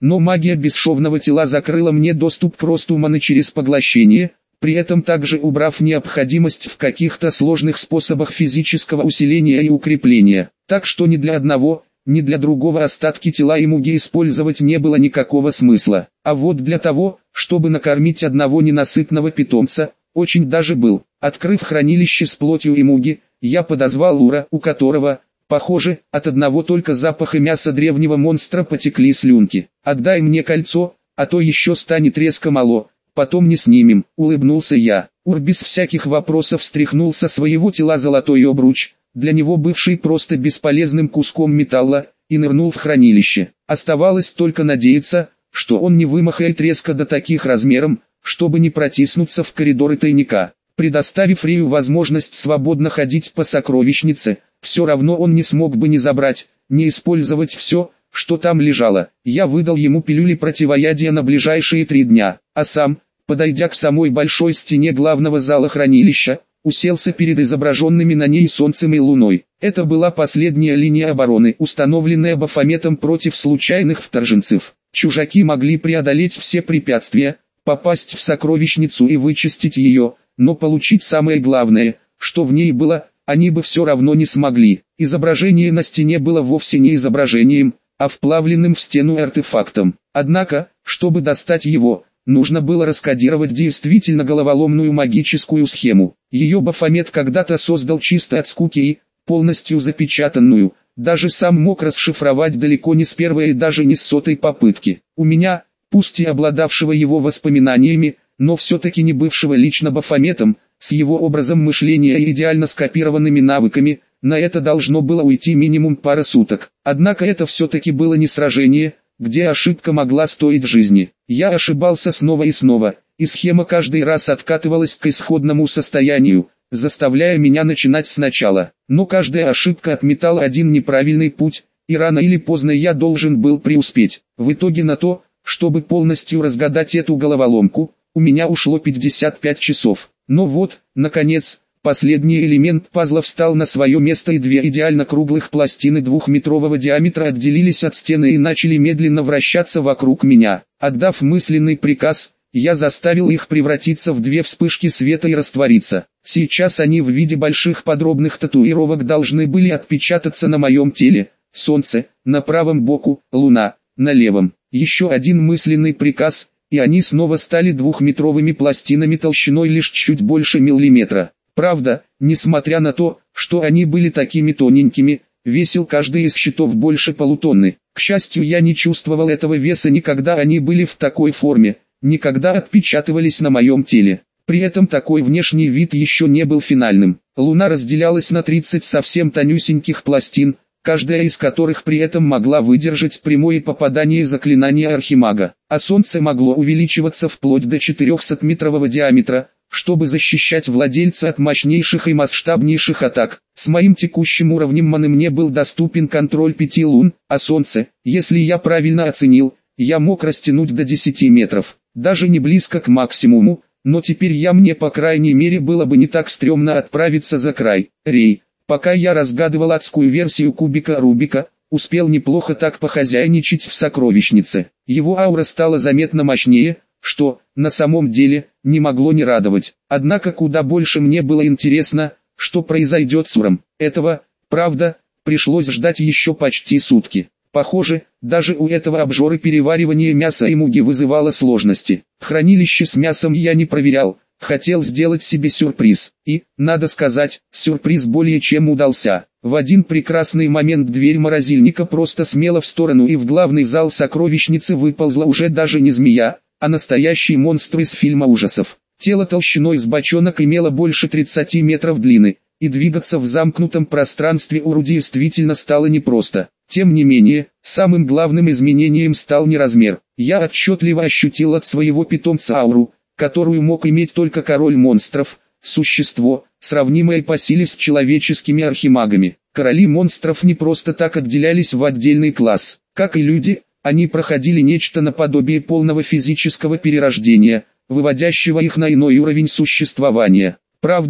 но магия бесшовного тела закрыла мне доступ к росту маны через поглощение, при этом также убрав необходимость в каких-то сложных способах физического усиления и укрепления. Так что ни для одного, ни для другого остатки тела и муги использовать не было никакого смысла. А вот для того, чтобы накормить одного ненасытного питомца, очень даже был. Открыв хранилище с плотью и муги, я подозвал Ура, у которого, похоже, от одного только запаха мяса древнего монстра потекли слюнки. «Отдай мне кольцо, а то еще станет резко мало, потом не снимем», — улыбнулся я. Ур без всяких вопросов стряхнул со своего тела золотой обруч, для него бывший просто бесполезным куском металла, и нырнул в хранилище. Оставалось только надеяться, что он не вымахает резко до таких размеров, чтобы не протиснуться в коридоры тайника. Предоставив Рию возможность свободно ходить по сокровищнице, все равно он не смог бы ни забрать, ни использовать все, что там лежало. Я выдал ему пилюли противоядия на ближайшие 3 дня, а сам, подойдя к самой большой стене главного зала хранилища, уселся перед изображенными на ней солнцем и луной. Это была последняя линия обороны, установленная Бафометом против случайных вторженцев. Чужаки могли преодолеть все препятствия, попасть в сокровищницу и вычистить ее, но получить самое главное, что в ней было, они бы все равно не смогли. Изображение на стене было вовсе не изображением, а вплавленным в стену артефактом. Однако, чтобы достать его, нужно было раскодировать действительно головоломную магическую схему. Ее Бафомет когда-то создал чисто от скуки и, полностью запечатанную, даже сам мог расшифровать далеко не с первой и даже не с 100-й попытки. У меня, пусть и обладавшего его воспоминаниями, но все-таки не бывшего лично Бафометом, с его образом мышления и идеально скопированными навыками, на это должно было уйти минимум пара суток. Однако это все-таки было не сражение, где ошибка могла стоить жизни. Я ошибался снова и снова, и схема каждый раз откатывалась к исходному состоянию, заставляя меня начинать сначала. Но каждая ошибка отметала один неправильный путь, и рано или поздно я должен был преуспеть. В итоге на то, чтобы полностью разгадать эту головоломку, у меня ушло 55 часов. Но вот, наконец, последний элемент пазла встал на свое место, и 2 идеально круглых пластины 2-метрового диаметра отделились от стены и начали медленно вращаться вокруг меня. Отдав мысленный приказ, я заставил их превратиться в 2 вспышки света и раствориться. Сейчас они в виде больших подробных татуировок должны были отпечататься на моем теле. Солнце, на правом боку, луна, на левом. Еще один мысленный приказ, и они снова стали 2-метровыми пластинами толщиной лишь чуть больше миллиметра. Правда, несмотря на то, что они были такими тоненькими, весил каждый из щитов больше полутонны. К счастью, я не чувствовал этого веса никогда они были в такой форме, никогда отпечатывались на моем теле. При этом такой внешний вид еще не был финальным. Луна разделялась на 30 совсем тонюсеньких пластин, каждая из которых при этом могла выдержать прямое попадание заклинания Архимага, а Солнце могло увеличиваться вплоть до 400-метрового диаметра, чтобы защищать владельца от мощнейших и масштабнейших атак. С моим текущим уровнем маны мне был доступен контроль 5 лун, а Солнце, если я правильно оценил, я мог растянуть до 10 метров, даже не близко к максимуму, но теперь мне по крайней мере было бы не так стрёмно отправиться за край. Рей, пока я разгадывал адскую версию кубика Рубика, успел неплохо так похозяйничать в сокровищнице. Его аура стала заметно мощнее, что, на самом деле, не могло не радовать. Однако куда больше мне было интересно, что произойдет с Уром. Этого, правда, пришлось ждать еще почти сутки. Похоже, даже у этого обжоры переваривание мяса и муги вызывало сложности. Хранилище с мясом я не проверял, хотел сделать себе сюрприз. И, надо сказать, сюрприз более чем удался. В один прекрасный момент дверь морозильника просто смела в сторону, и в главный зал сокровищницы выползла уже даже не змея, а настоящий монстр из фильма ужасов. Тело толщиной с бочонок имело больше 30 метров длины, и двигаться в замкнутом пространстве Уру действительно стало непросто. Тем не менее, самым главным изменением стал не размер. Я отчетливо ощутил от своего питомца ауру, которую мог иметь только король монстров, существо, сравнимое по силе с человеческими архимагами. Короли монстров не просто так отделялись в отдельный класс. Как и люди, они проходили нечто наподобие полного физического перерождения, выводящего их на иной уровень существования. Правда,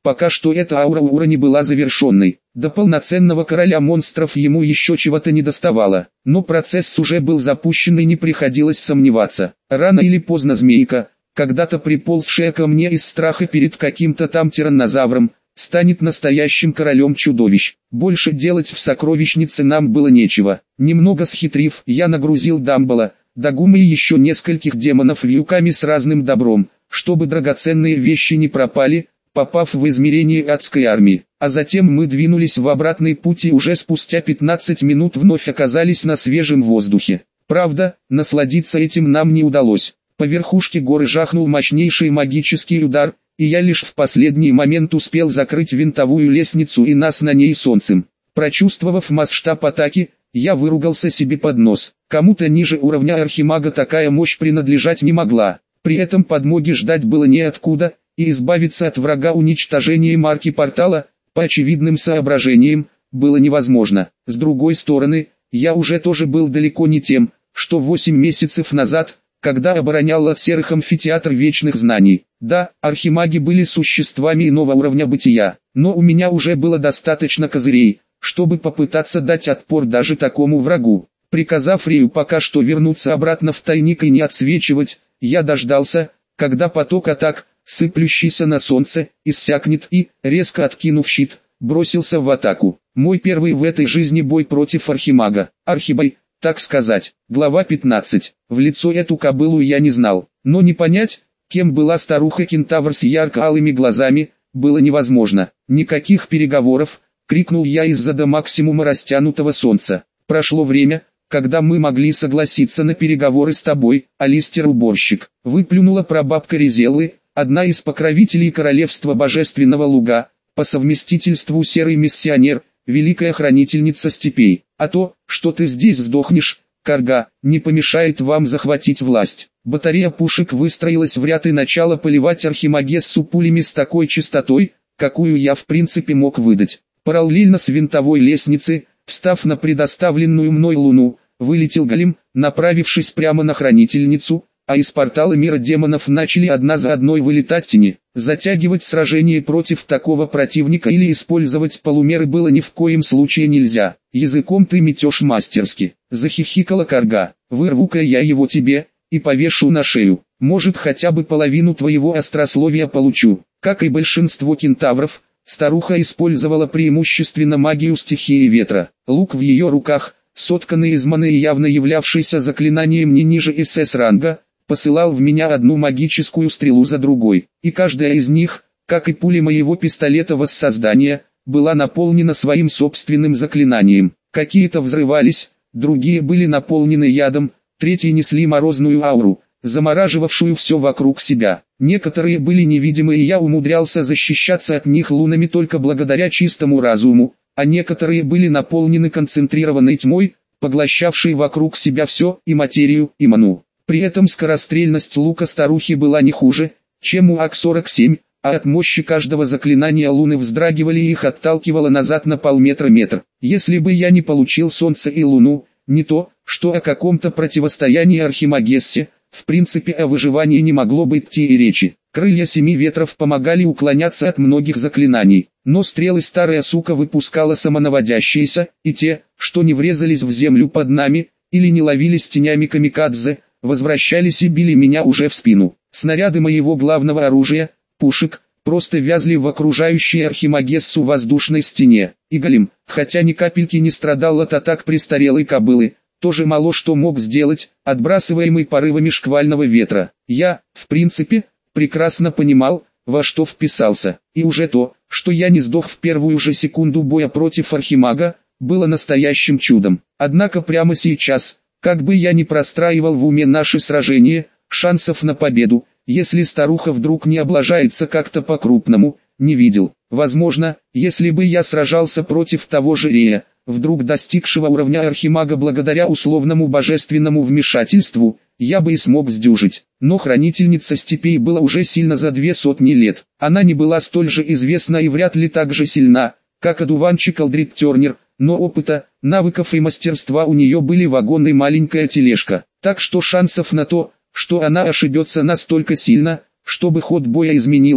Пока что эта аура не была завершенной. До полноценного короля монстров ему еще чего-то недоставало. Но процесс уже был запущен и не приходилось сомневаться. Рано или поздно змейка, когда-то приползшая ко мне из страха перед каким-то там тираннозавром, станет настоящим королем чудовищ. Больше делать в сокровищнице нам было нечего. Немного схитрив, я нагрузил Дамбала, Дагума и еще нескольких демонов вьюками с разным добром, чтобы драгоценные вещи не пропали, попав в измерение адской армии. А затем мы двинулись в обратный путь и уже спустя 15 минут вновь оказались на свежем воздухе. Правда, насладиться этим нам не удалось. По верхушке горы жахнул мощнейший магический удар, и я лишь в последний момент успел закрыть винтовую лестницу и нас на ней солнцем. Прочувствовав масштаб атаки, я выругался себе под нос. Кому-то ниже уровня архимага такая мощь принадлежать не могла. При этом подмоги ждать было неоткуда, и избавиться от врага уничтожением арки портала, по очевидным соображениям, было невозможно. С другой стороны, я уже тоже был далеко не тем, что 8 месяцев назад, когда оборонял от серых амфитеатр вечных знаний. Да, архимаги были существами иного уровня бытия, но у меня уже было достаточно козырей, чтобы попытаться дать отпор даже такому врагу. Приказав Рею пока что вернуться обратно в тайник и не отсвечивать, я дождался, когда поток атак, сыплющийся на солнце, иссякнет и, резко откинув щит, бросился в атаку. Мой первый в этой жизни бой против архимага. Архибой, так сказать. Глава 15. В лицо эту кобылу я не знал, но не понять, кем была старуха-кентавр с ярко-алыми глазами, было невозможно. Никаких переговоров, крикнул я из-за до максимума растянутого солнца. Прошло время, когда мы могли согласиться на переговоры с тобой, Алистер-уборщик. Выплюнула прабабка Резеллы, одна из покровителей королевства божественного луга, по совместительству серый миссионер, великая хранительница степей. А то, что ты здесь сдохнешь, Карга, не помешает вам захватить власть. Батарея пушек выстроилась в ряд и начала поливать архимагессу пулями с такой частотой, какую я в принципе мог выдать. Параллельно с винтовой лестницы, встав на предоставленную мной луну, вылетел голем, направившись прямо на хранительницу, а из портала мира демонов начали одна за одной вылетать тени. Затягивать сражение против такого противника или использовать полумеры было ни в коем случае нельзя. Языком ты метешь мастерски, захихикала Карга. Вырву-ка я его тебе, и повешу на шею. Может, хотя бы половину твоего острословия получу. Как и большинство кентавров, старуха использовала преимущественно магию стихии ветра. Лук в ее руках, сотканный из маны и явно являвшийся заклинанием не ниже СС-ранга, посылал в меня одну магическую стрелу за другой, и каждая из них, как и пули моего пистолета воссоздания, была наполнена своим собственным заклинанием. Какие-то взрывались, другие были наполнены ядом, третьи несли морозную ауру, замораживавшую все вокруг себя. Некоторые были невидимы, и я умудрялся защищаться от них лунами только благодаря чистому разуму, а некоторые были наполнены концентрированной тьмой, поглощавшей вокруг себя все, и материю, и ману. При этом скорострельность лука старухи была не хуже, чем у АК-47, а от мощи каждого заклинания луны вздрагивали и их отталкивало назад на полметра-метр. Если бы я не получил солнце и луну, не то, что о каком-то противостоянии архимагессе, в принципе о выживании не могло бы идти и речи. Крылья семи ветров помогали уклоняться от многих заклинаний, но стрелы старая сука выпускала самонаводящиеся, и те, что не врезались в землю под нами, или не ловились тенями камикадзе, возвращались и били меня уже в спину. Снаряды моего главного оружия, пушек, просто вязли в окружающей архимагессу воздушной стене. И голем, хотя ни капельки не страдал от атак престарелой кобылы, тоже мало что мог сделать, отбрасываемый порывами шквального ветра. Я, в принципе, прекрасно понимал, во что вписался, и уже то, что я не сдох в первую же секунду боя против архимага, было настоящим чудом. Однако прямо сейчас, как бы я ни простраивал в уме наши сражения, шансов на победу, если старуха вдруг не облажается как-то по-крупному, не видел. Возможно, если бы я сражался против того же Рея, вдруг достигшего уровня архимага благодаря условному божественному вмешательству, я бы и смог сдюжить. Но хранительница степей была уже сильно за 200 лет. Она не была столь же известна и вряд ли так же сильна, как одуванчик Алдрид Тернер, но опыта, навыков и мастерства у нее были вагон и маленькая тележка. Так что шансов на то, что она ошибется настолько сильно, чтобы ход боя изменился,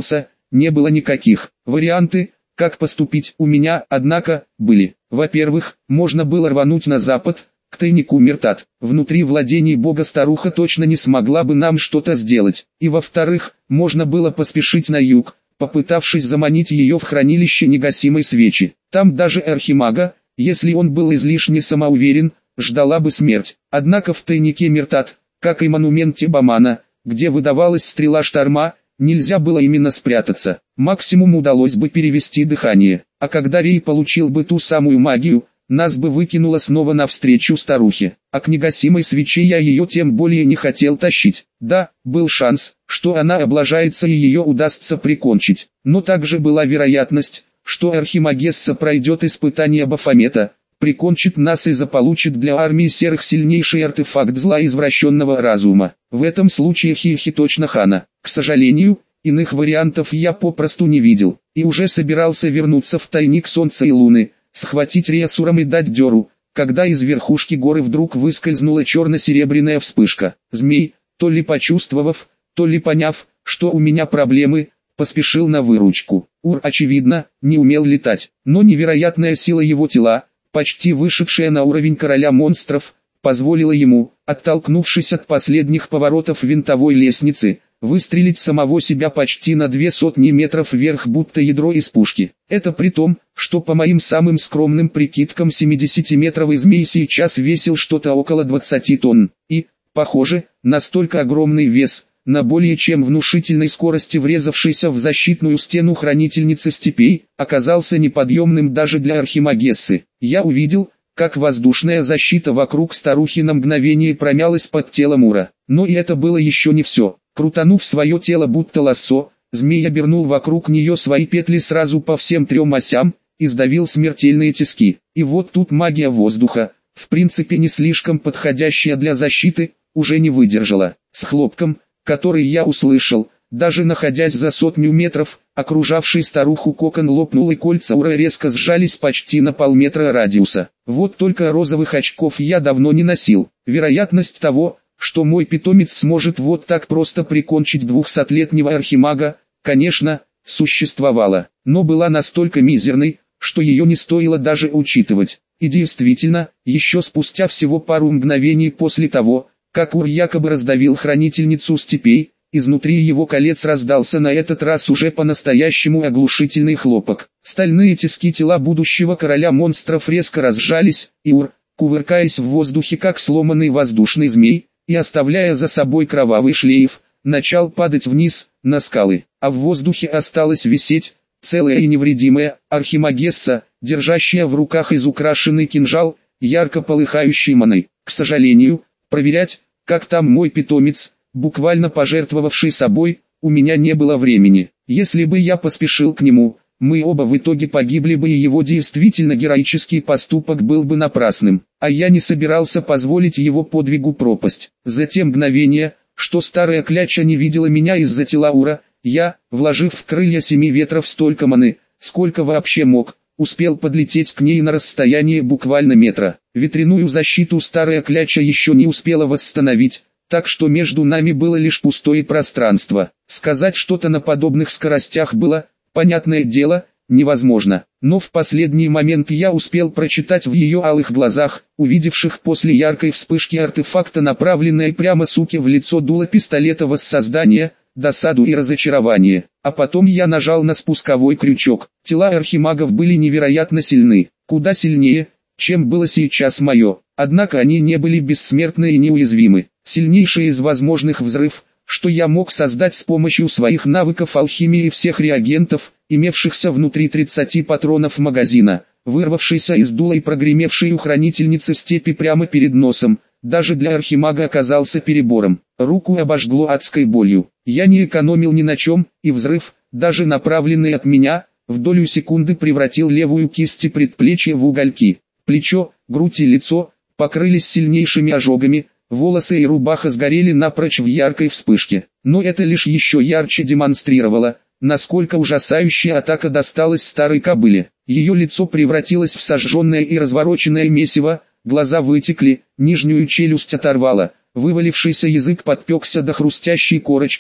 не было никаких. Варианты, как поступить, у меня, однако, были. Во-первых, можно было рвануть на запад, к тайнику Миртат. Внутри владений бога старуха точно не смогла бы нам что-то сделать. И во-вторых, можно было поспешить на юг, попытавшись заманить ее в хранилище негасимой свечи. Там даже архимага, если он был излишне самоуверен, ждала бы смерть. Однако в тайнике Миртат, как и монументе Бамана, где выдавалась стрела шторма, нельзя было именно спрятаться. Максимум удалось бы перевести дыхание. А когда Рей получил бы ту самую магию, нас бы выкинуло снова навстречу старухе. А к негасимой свече я ее тем более не хотел тащить. Да, был шанс, что она облажается и ее удастся прикончить. Но также была вероятность, что Архимагесса пройдет испытание Бафомета, прикончит нас и заполучит для армии серых сильнейший артефакт зла извращенного разума. В этом случае Хихи точно хана. К сожалению, иных вариантов я попросту не видел, и уже собирался вернуться в тайник Солнца и Луны, схватить Риасуром и дать дёру, когда из верхушки горы вдруг выскользнула черно-серебряная вспышка. Змей, то ли почувствовав, то ли поняв, что у меня проблемы, поспешил на выручку. Ур, очевидно, не умел летать, но невероятная сила его тела, почти вышедшая на уровень короля монстров, позволила ему, оттолкнувшись от последних поворотов винтовой лестницы, выстрелить самого себя почти на 200 метров вверх, будто ядро из пушки. Это при том, что по моим самым скромным прикидкам 70-метровый змей сейчас весил что-то около 20 тонн. И, похоже, настолько огромный вес, на более чем внушительной скорости врезавшийся в защитную стену хранительницы степей, оказался неподъемным даже для Архимагессы. Я увидел, как воздушная защита вокруг старухи на мгновение промялась под телом Ура. Но и это было еще не все. Крутанув свое тело будто лассо, змей обернул вокруг нее свои петли сразу по всем трем осям, и сдавил смертельные тиски. И вот тут магия воздуха, в принципе не слишком подходящая для защиты, уже не выдержала. С хлопком, который я услышал, даже находясь за 100 метров, окружавший старуху кокон лопнул, и кольца Ура резко сжались почти на полметра радиуса. Вот только розовых очков я давно не носил. Вероятность того, что мой питомец сможет вот так просто прикончить 200-летнего архимага, конечно, существовала, но была настолько мизерной, что ее не стоило даже учитывать. И действительно, еще спустя всего пару мгновений после того, как Ур якобы раздавил хранительницу степей, изнутри его колец раздался на этот раз уже по-настоящему оглушительный хлопок. Стальные тиски тела будущего короля монстров резко разжались, и Ур, кувыркаясь в воздухе как сломанный воздушный змей, и оставляя за собой кровавый шлейф, начал падать вниз, на скалы, а в воздухе осталась висеть, целая и невредимая, Архимагесса, держащая в руках изукрашенный кинжал, ярко полыхающий маной. К сожалению, проверять, как там мой питомец, буквально пожертвовавший собой, у меня не было времени. Если бы я поспешил к нему, мы оба в итоге погибли бы, и его действительно героический поступок был бы напрасным, а я не собирался позволить его подвигу пропасть. За те мгновения, что старая кляча не видела меня из-за тела Ура, я, вложив в крылья 7 ветров столько маны, сколько вообще мог, успел подлететь к ней на расстояние буквально метра. Ветряную защиту старая кляча еще не успела восстановить, так что между нами было лишь пустое пространство. Сказать что-то на подобных скоростях было, понятное дело, невозможно. Но в последний момент я успел прочитать в ее алых глазах, увидевших после яркой вспышки артефакта направленное прямо суке в лицо дуло пистолета, воссоздание, досаду и разочарование. А потом я нажал на спусковой крючок. Тела архимагов были невероятно сильны, куда сильнее, чем было сейчас мое. Однако они не были бессмертны и неуязвимы. Сильнейший из возможных взрыв, что я мог создать с помощью своих навыков алхимии и всех реагентов, имевшихся внутри 30 патронов магазина, вырвавшийся из дула и прогремевший у хранительницы степи прямо перед носом, даже для архимага оказался перебором. Руку обожгло адской болью. Я не экономил ни на чем, и взрыв, даже направленный от меня, в долю секунды превратил левую кисть и предплечье в угольки. Плечо, грудь и лицо покрылись сильнейшими ожогами, волосы и рубаха сгорели напрочь в яркой вспышке. Но это лишь еще ярче демонстрировало, насколько ужасающая атака досталась старой кобыле. Ее лицо превратилось в сожженное и развороченное месиво, глаза вытекли, нижнюю челюсть оторвало, вывалившийся язык подпекся до хрустящей корочки,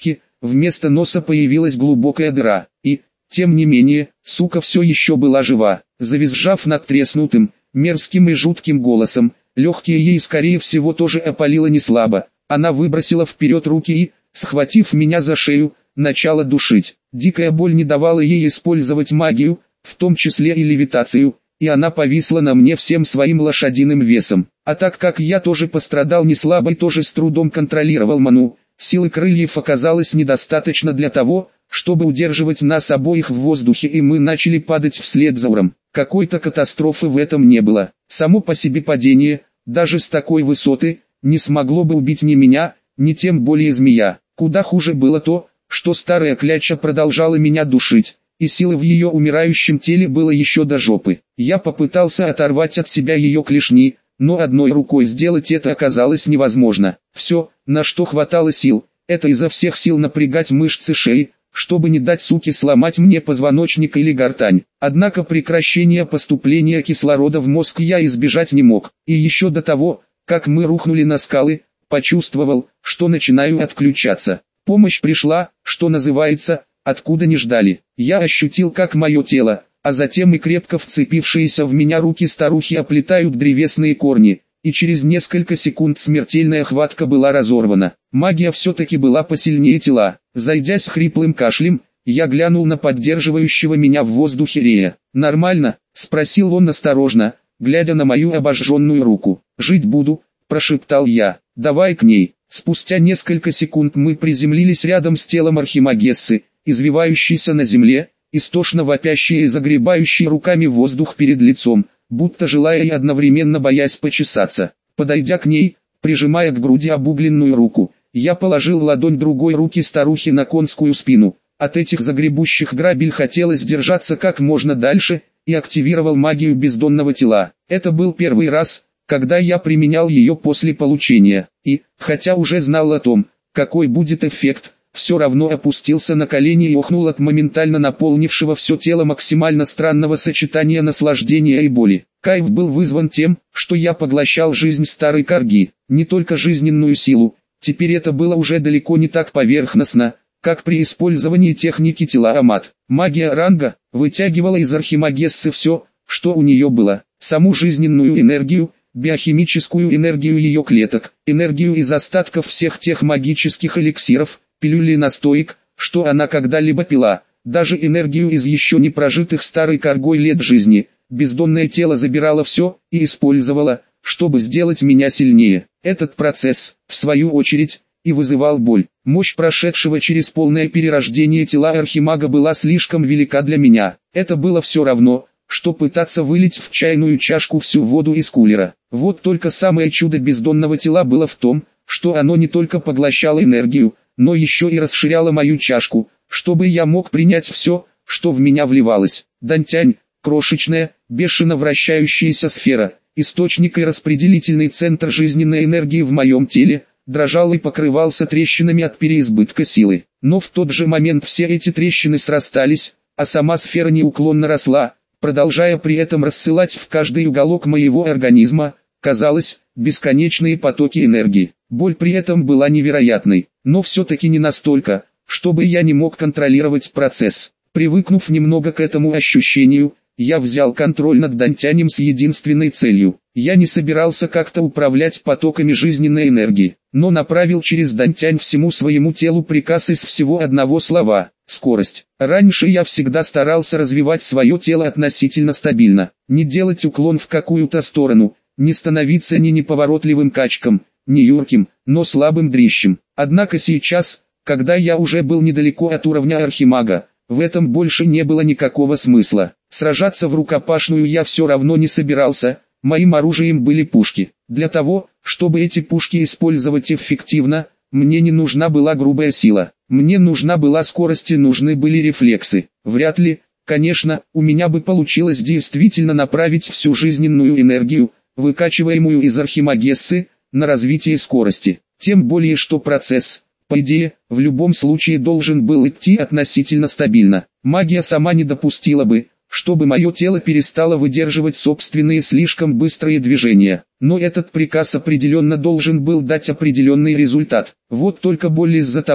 вместо носа появилась глубокая дыра, и, тем не менее, сука все еще была жива. Завизжав надтреснутым, мерзким и жутким голосом, легкие ей скорее всего тоже опалило неслабо, она выбросила вперед руки и, схватив меня за шею, начала душить. Дикая боль не давала ей использовать магию, в том числе и левитацию, и она повисла на мне всем своим лошадиным весом. А так как я тоже пострадал неслабо и тоже с трудом контролировал ману, силы крыльев оказалось недостаточно для того, чтобы удерживать нас обоих в воздухе, и мы начали падать вслед за Уром. Какой-то катастрофы в этом не было. Само по себе падение, даже с такой высоты, не смогло бы убить ни меня, ни тем более змея. Куда хуже было то, что старая кляча продолжала меня душить, и силы в ее умирающем теле было еще до жопы. Я попытался оторвать от себя ее клешни, но одной рукой сделать это оказалось невозможно. Все, на что хватало сил, это изо всех сил напрягать мышцы шеи, чтобы не дать суке сломать мне позвоночник или гортань. Однако прекращение поступления кислорода в мозг я избежать не мог. И еще до того, как мы рухнули на скалы, почувствовал, что начинаю отключаться. Помощь пришла, что называется, откуда не ждали. Я ощутил, как мое тело, а затем и крепко вцепившиеся в меня руки старухи оплетают древесные корни, и через несколько секунд смертельная хватка была разорвана. Магия все-таки была посильнее тела. Зайдясь хриплым кашлем, я глянул на поддерживающего меня в воздухе Рея. «Нормально?» – спросил он осторожно, глядя на мою обожженную руку. «Жить буду», – прошептал я. «Давай к ней». Спустя несколько секунд мы приземлились рядом с телом Архимагессы, извивающейся на земле, истошно вопящей и загребающей руками воздух перед лицом, будто желая и одновременно боясь почесаться. Подойдя к ней, прижимая к груди обугленную руку, я положил ладонь другой руки старухи на конскую спину. От этих загребущих грабель хотелось держаться как можно дальше, и активировал магию бездонного тела. Это был первый раз, когда я применял ее после получения, и, хотя уже знал о том, какой будет эффект, все равно опустился на колени и охнул от моментально наполнившего все тело максимально странного сочетания наслаждения и боли. Кайф был вызван тем, что я поглощал жизнь старой корги, не только жизненную силу. Теперь это было уже далеко не так поверхностно, как при использовании техники тела Амат. Магия ранга вытягивала из Архимагессы все, что у нее было: саму жизненную энергию, биохимическую энергию ее клеток, энергию из остатков всех тех магических эликсиров, пилюль и настоек, что она когда-либо пила, даже энергию из еще не прожитых старой коргой лет жизни. Бездонное тело забирало все и использовало, чтобы сделать меня сильнее. Этот процесс, в свою очередь, и вызывал боль. Мощь прошедшего через полное перерождение тела Архимага была слишком велика для меня. Это было все равно, что пытаться вылить в чайную чашку всю воду из кулера. Вот только самое чудо бездонного тела было в том, что оно не только поглощало энергию, но еще и расширяло мою чашку, чтобы я мог принять все, что в меня вливалось. Дантянь, крошечная, бешено вращающаяся сфера, источник и распределительный центр жизненной энергии в моем теле, дрожал и покрывался трещинами от переизбытка силы. Но в тот же момент все эти трещины срастались, а сама сфера неуклонно росла, продолжая при этом рассылать в каждый уголок моего организма, казалось, бесконечные потоки энергии. Боль при этом была невероятной, но все-таки не настолько, чтобы я не мог контролировать процесс. Привыкнув немного к этому ощущению, я взял контроль над Дантянем с единственной целью. Я не собирался как-то управлять потоками жизненной энергии, но направил через Дантянь всему своему телу приказ из всего одного слова – скорость. Раньше я всегда старался развивать свое тело относительно стабильно, не делать уклон в какую-то сторону, не становиться ни неповоротливым качком, ни юрким, но слабым дрищем. Однако сейчас, когда я уже был недалеко от уровня Архимага, в этом больше не было никакого смысла. Сражаться в рукопашную я все равно не собирался, моим оружием были пушки. Для того, чтобы эти пушки использовать эффективно, мне не нужна была грубая сила. Мне нужна была скорость и нужны были рефлексы. Вряд ли, конечно, у меня бы получилось действительно направить всю жизненную энергию, выкачиваемую из Архимагессы, на развитие скорости. Тем более что процесс, по идее, в любом случае должен был идти относительно стабильно. Магия сама не допустила бы, чтобы мое тело перестало выдерживать собственные слишком быстрые движения. Но этот приказ определенно должен был дать определенный результат. Вот только боль из-за того,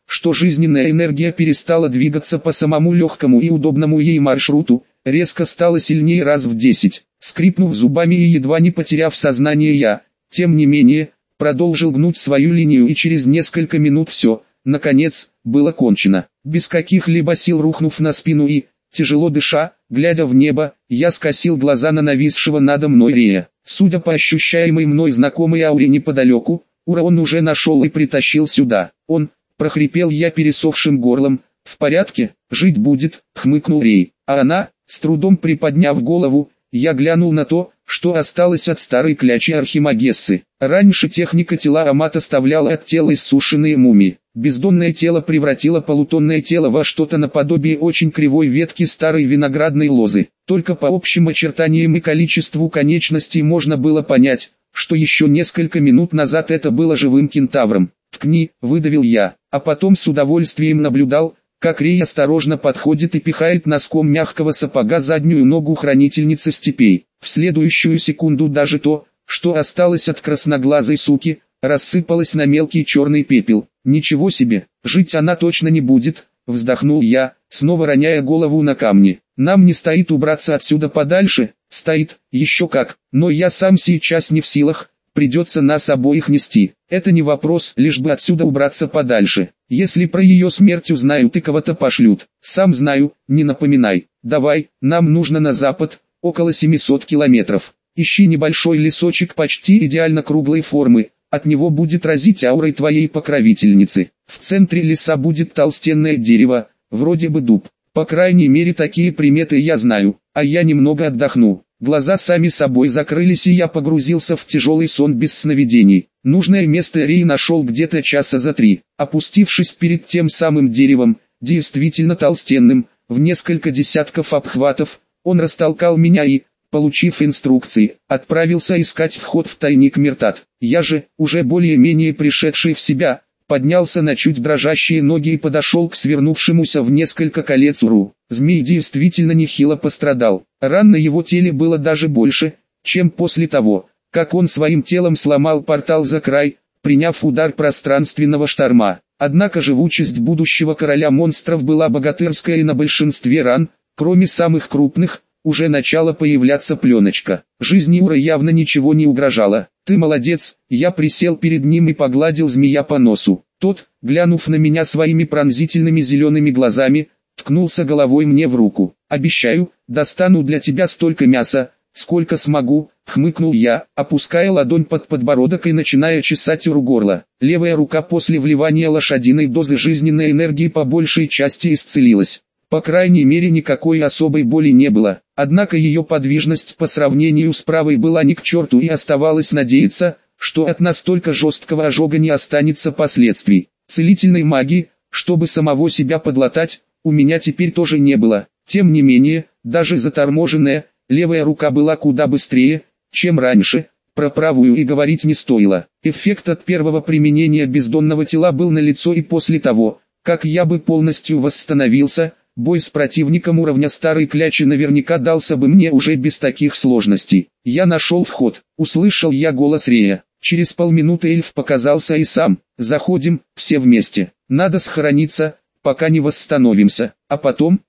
что жизненная энергия перестала двигаться по самому легкому и удобному ей маршруту, резко стала сильнее раз в 10. Скрипнув зубами и едва не потеряв сознание, я, тем не менее, продолжил гнуть свою линию, и через несколько минут все, наконец, было кончено. Без каких-либо сил рухнув на спину и, тяжело дыша, глядя в небо, я скосил глаза на нависшего надо мной Рея. Судя по ощущаемой мной знакомой ауре неподалеку, Ура он уже нашел и притащил сюда. Он, прохрипел я пересохшим горлом, в порядке, жить будет, хмыкнул Рей. А она, с трудом приподняв голову, я глянул на то, что осталось от старой клячи Архимагессы. Раньше техника тела Амат оставляла от тела иссушенные мумии. Бездонное тело превратило полутонное тело во что-то наподобие очень кривой ветки старой виноградной лозы. Только по общим очертаниям и количеству конечностей можно было понять, что еще несколько минут назад это было живым кентавром. «Ткни», — выдавил я, а потом с удовольствием наблюдал, как Рей осторожно подходит и пихает носком мягкого сапога заднюю ногу хранительницы степей. В следующую секунду даже то, что осталось от красноглазой суки, рассыпалось на мелкий черный пепел. «Ничего себе, жить она точно не будет», — вздохнул я, снова роняя голову на камни. «Нам не стоит убраться отсюда подальше?» «Стоит, еще как, но я сам сейчас не в силах, придется нас обоих нести. Это не вопрос, лишь бы отсюда убраться подальше. Если про ее смерть узнают и кого-то пошлют. Сам знаю, не напоминай. Давай, нам нужно на запад, около 700 километров. Ищи небольшой лесочек почти идеально круглой формы, от него будет разить аурой твоей покровительницы. В центре леса будет толстенное дерево, вроде бы дуб. По крайней мере такие приметы я знаю, а я немного отдохну». Глаза сами собой закрылись, и я погрузился в тяжелый сон без сновидений. Нужное место Рей нашел где-то часа за 3, опустившись перед тем самым деревом, действительно толстенным, в несколько десятков обхватов, он растолкал меня и, получив инструкции, отправился искать вход в тайник Миртат. Я же, уже более-менее пришедший в себя, поднялся на чуть дрожащие ноги и подошел к свернувшемуся в несколько колец Уру. Змей действительно нехило пострадал. Ран на его теле было даже больше, чем после того, как он своим телом сломал портал за край, приняв удар пространственного шторма. Однако живучесть будущего короля монстров была богатырская, и на большинстве ран, кроме самых крупных, уже начала появляться пленочка. Жизни Ура явно ничего не угрожало. «Ты молодец», я присел перед ним и погладил змея по носу. Тот, глянув на меня своими пронзительными зелеными глазами, ткнулся головой мне в руку. «Обещаю, достану для тебя столько мяса, сколько смогу», — хмыкнул я, опуская ладонь под подбородок и начиная чесать Уру горло. Левая рука после вливания лошадиной дозы жизненной энергии по большей части исцелилась. По крайней мере никакой особой боли не было, однако ее подвижность по сравнению с правой была ни к черту, и оставалось надеяться, что от настолько жесткого ожога не останется последствий. Целительной магии, чтобы самого себя подлатать, у меня теперь тоже не было. Тем не менее, даже заторможенная, левая рука была куда быстрее, чем раньше, про правую и говорить не стоило. Эффект от первого применения бездонного тела был налицо, и после того, как я бы полностью восстановился, бой с противником уровня старой клячи наверняка дался бы мне уже без таких сложностей. Я нашел вход, услышал я голос Рея. Через полминуты эльф показался и сам. «Заходим, все вместе. Надо схорониться, пока не восстановимся. А потом,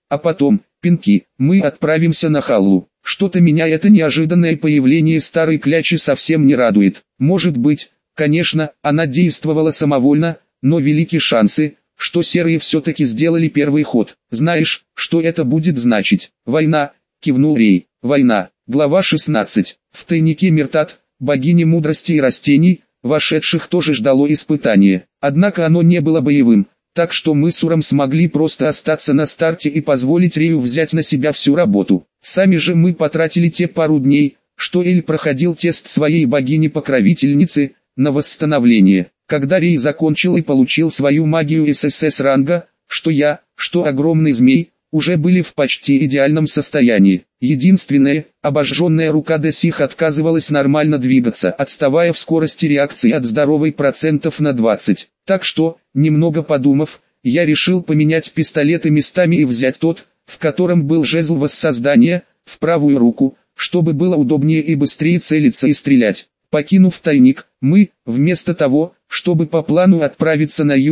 пинки, мы отправимся на Халлу». Что-то меня это неожиданное появление старой клячи совсем не радует. Может быть, конечно, она действовала самовольно, но велики шансы, что серые все-таки сделали первый ход. «Знаешь, что это будет значить?» «Война», — кивнул Рей. «Война». Глава 16. В тайнике Миртат, богини мудрости и растений, вошедших тоже ждало испытание. Однако оно не было боевым, так что мы с Уром смогли просто остаться на старте и позволить Рею взять на себя всю работу. Сами же мы потратили те пару дней, что Эль проходил тест своей богини-покровительницы, на восстановление. Когда Рей закончил и получил свою магию ССС ранга, что огромный змей, уже были в почти идеальном состоянии. Единственная, обожженная рука до сих отказывалась нормально двигаться, отставая в скорости реакции от здоровой процентов на 20. Так что, немного подумав, я решил поменять пистолеты местами и взять тот, в котором был жезл воссоздания, в правую руку, чтобы было удобнее и быстрее целиться и стрелять. Покинув тайник, мы, вместо того, чтобы по плану отправиться на юг,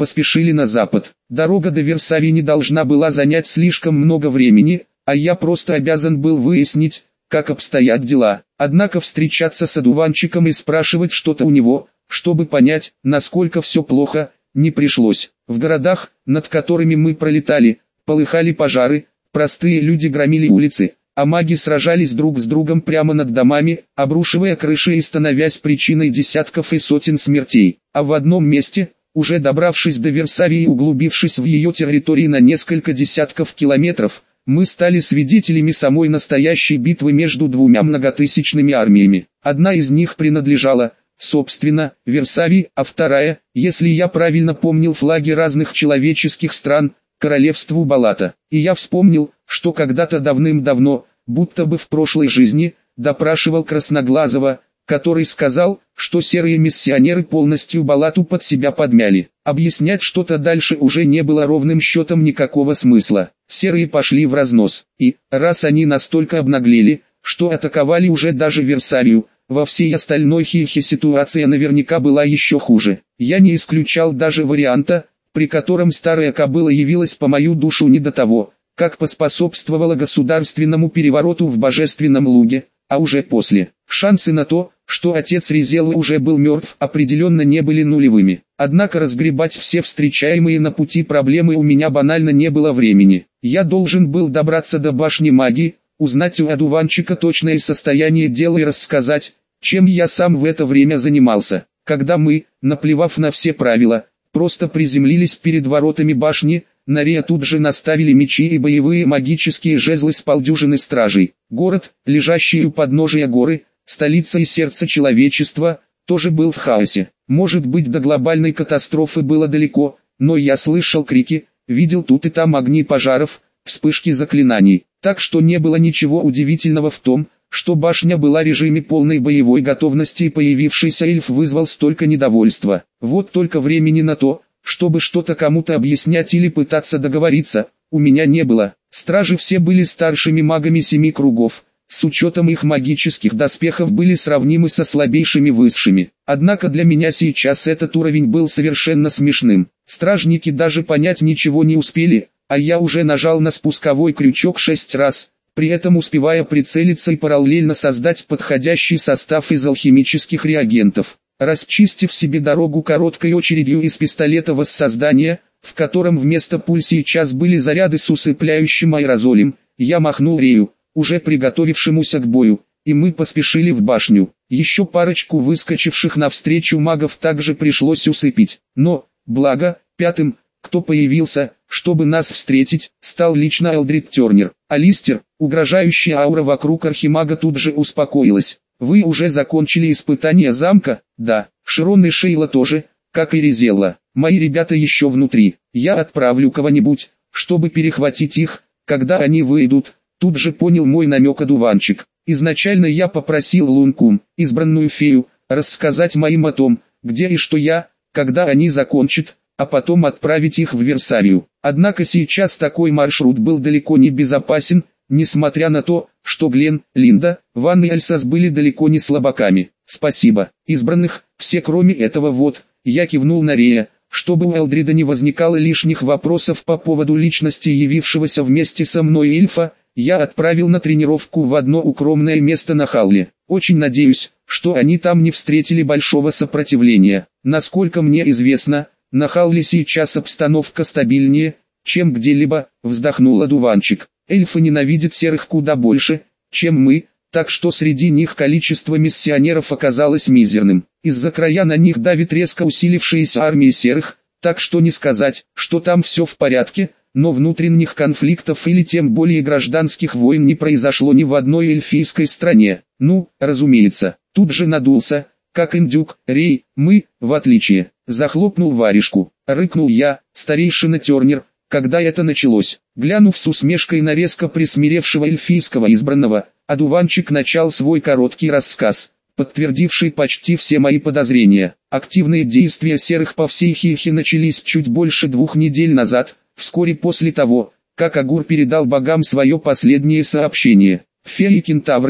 поспешили на запад. Дорога до Версавии не должна была занять слишком много времени, а я просто обязан был выяснить, как обстоят дела. Однако встречаться с одуванчиком и спрашивать что-то у него, чтобы понять, насколько все плохо, не пришлось. В городах, над которыми мы пролетали, полыхали пожары, простые люди громили улицы, а маги сражались друг с другом прямо над домами, обрушивая крыши и становясь причиной десятков и сотен смертей. А в одном месте, уже добравшись до Версавии и углубившись в ее территории на несколько десятков километров, мы стали свидетелями самой настоящей битвы между двумя многотысячными армиями. Одна из них принадлежала, собственно, Версавии, а вторая, если я правильно помнил флаги разных человеческих стран, королевству Балата. И я вспомнил, что когда-то давным-давно, будто бы в прошлой жизни, допрашивал Красноглазого, который сказал, что серые миссионеры полностью Балату под себя подмяли. Объяснять что-то дальше уже не было ровным счетом никакого смысла. Серые пошли в разнос, и, раз они настолько обнаглели, что атаковали уже даже Версавию, во всей остальной Хильхе ситуация наверняка была еще хуже. Я не исключал даже варианта, при котором старая кобыла явилась по мою душу не до того, как поспособствовала государственному перевороту в Божественном Луге, а уже после. Шансы на то, что отец Ризеллы уже был мертв, определенно не были нулевыми. Однако разгребать все встречаемые на пути проблемы у меня банально не было времени. Я должен был добраться до башни магии, узнать у одуванчика точное состояние дела и рассказать, чем я сам в это время занимался. Когда мы, наплевав на все правила, просто приземлились перед воротами башни, на Рея тут же наставили мечи и боевые магические жезлы с полдюжины стражей. Город, лежащий у подножия горы, столица и сердце человечества, тоже был в хаосе. Может быть, до глобальной катастрофы было далеко, но я слышал крики, видел тут и там огни пожаров, вспышки заклинаний. Так что не было ничего удивительного в том, что башня была в режиме полной боевой готовности и появившийся эльф вызвал столько недовольства. Вот только времени на то, чтобы что-то кому-то объяснять или пытаться договориться, у меня не было. Стражи все были старшими магами 7 кругов, с учетом их магических доспехов были сравнимы со слабейшими высшими. Однако для меня сейчас этот уровень был совершенно смешным. Стражники даже понять ничего не успели, а я уже нажал на спусковой крючок 6 раз, при этом успевая прицелиться и параллельно создать подходящий состав из алхимических реагентов. Расчистив себе дорогу короткой очередью из пистолета воссоздания, в котором вместо пуль сейчас были заряды с усыпляющим аэрозолем, я махнул Рею, уже приготовившемуся к бою, и мы поспешили в башню. Еще парочку выскочивших навстречу магов также пришлось усыпить. Но, благо, пятым, кто появился, чтобы нас встретить, стал лично Элдрид Тернер. Алистер, угрожающая аура вокруг архимага тут же успокоилась. Вы уже закончили испытание замка? Да. Широн и Шейла тоже, как и Ризелла. Мои ребята еще внутри. Я отправлю кого-нибудь, чтобы перехватить их, когда они выйдут. Тут же понял мой намек одуванчик. Изначально я попросил Лункум, избранную фею, рассказать моим о том, где и что я, когда они закончат, а потом отправить их в Версавию. Однако сейчас такой маршрут был далеко не безопасен, несмотря на то, что Глен, Линда, Ван и Альсас были далеко не слабаками. Спасибо. Избранных, все кроме этого вот, я кивнул на Рея, чтобы у Элдрида не возникало лишних вопросов по поводу личности явившегося вместе со мной эльфа, я отправил на тренировку в одно укромное место на Халле. Очень надеюсь, что они там не встретили большого сопротивления. Насколько мне известно, на Халле сейчас обстановка стабильнее, чем где-либо, вздохнул одуванчик. Эльфы ненавидят серых куда больше, чем мы, так что среди них количество миссионеров оказалось мизерным. Из-за края на них давит резко усилившаяся армия серых, так что не сказать, что там все в порядке, но внутренних конфликтов или тем более гражданских войн не произошло ни в одной эльфийской стране. Ну, разумеется, тут же надулся, как индюк, Рей, мы, в отличие, захлопнул варежку, рыкнул я, старейшина Тернер, когда это началось. Глянув с усмешкой на резко присмиревшего эльфийского избранного, одуванчик начал свой короткий рассказ, подтвердивший почти все мои подозрения. Активные действия серых по всей Хильхе начались чуть больше 2 недель назад, вскоре после того, как Агур передал богам свое последнее сообщение. Феи-кентавры,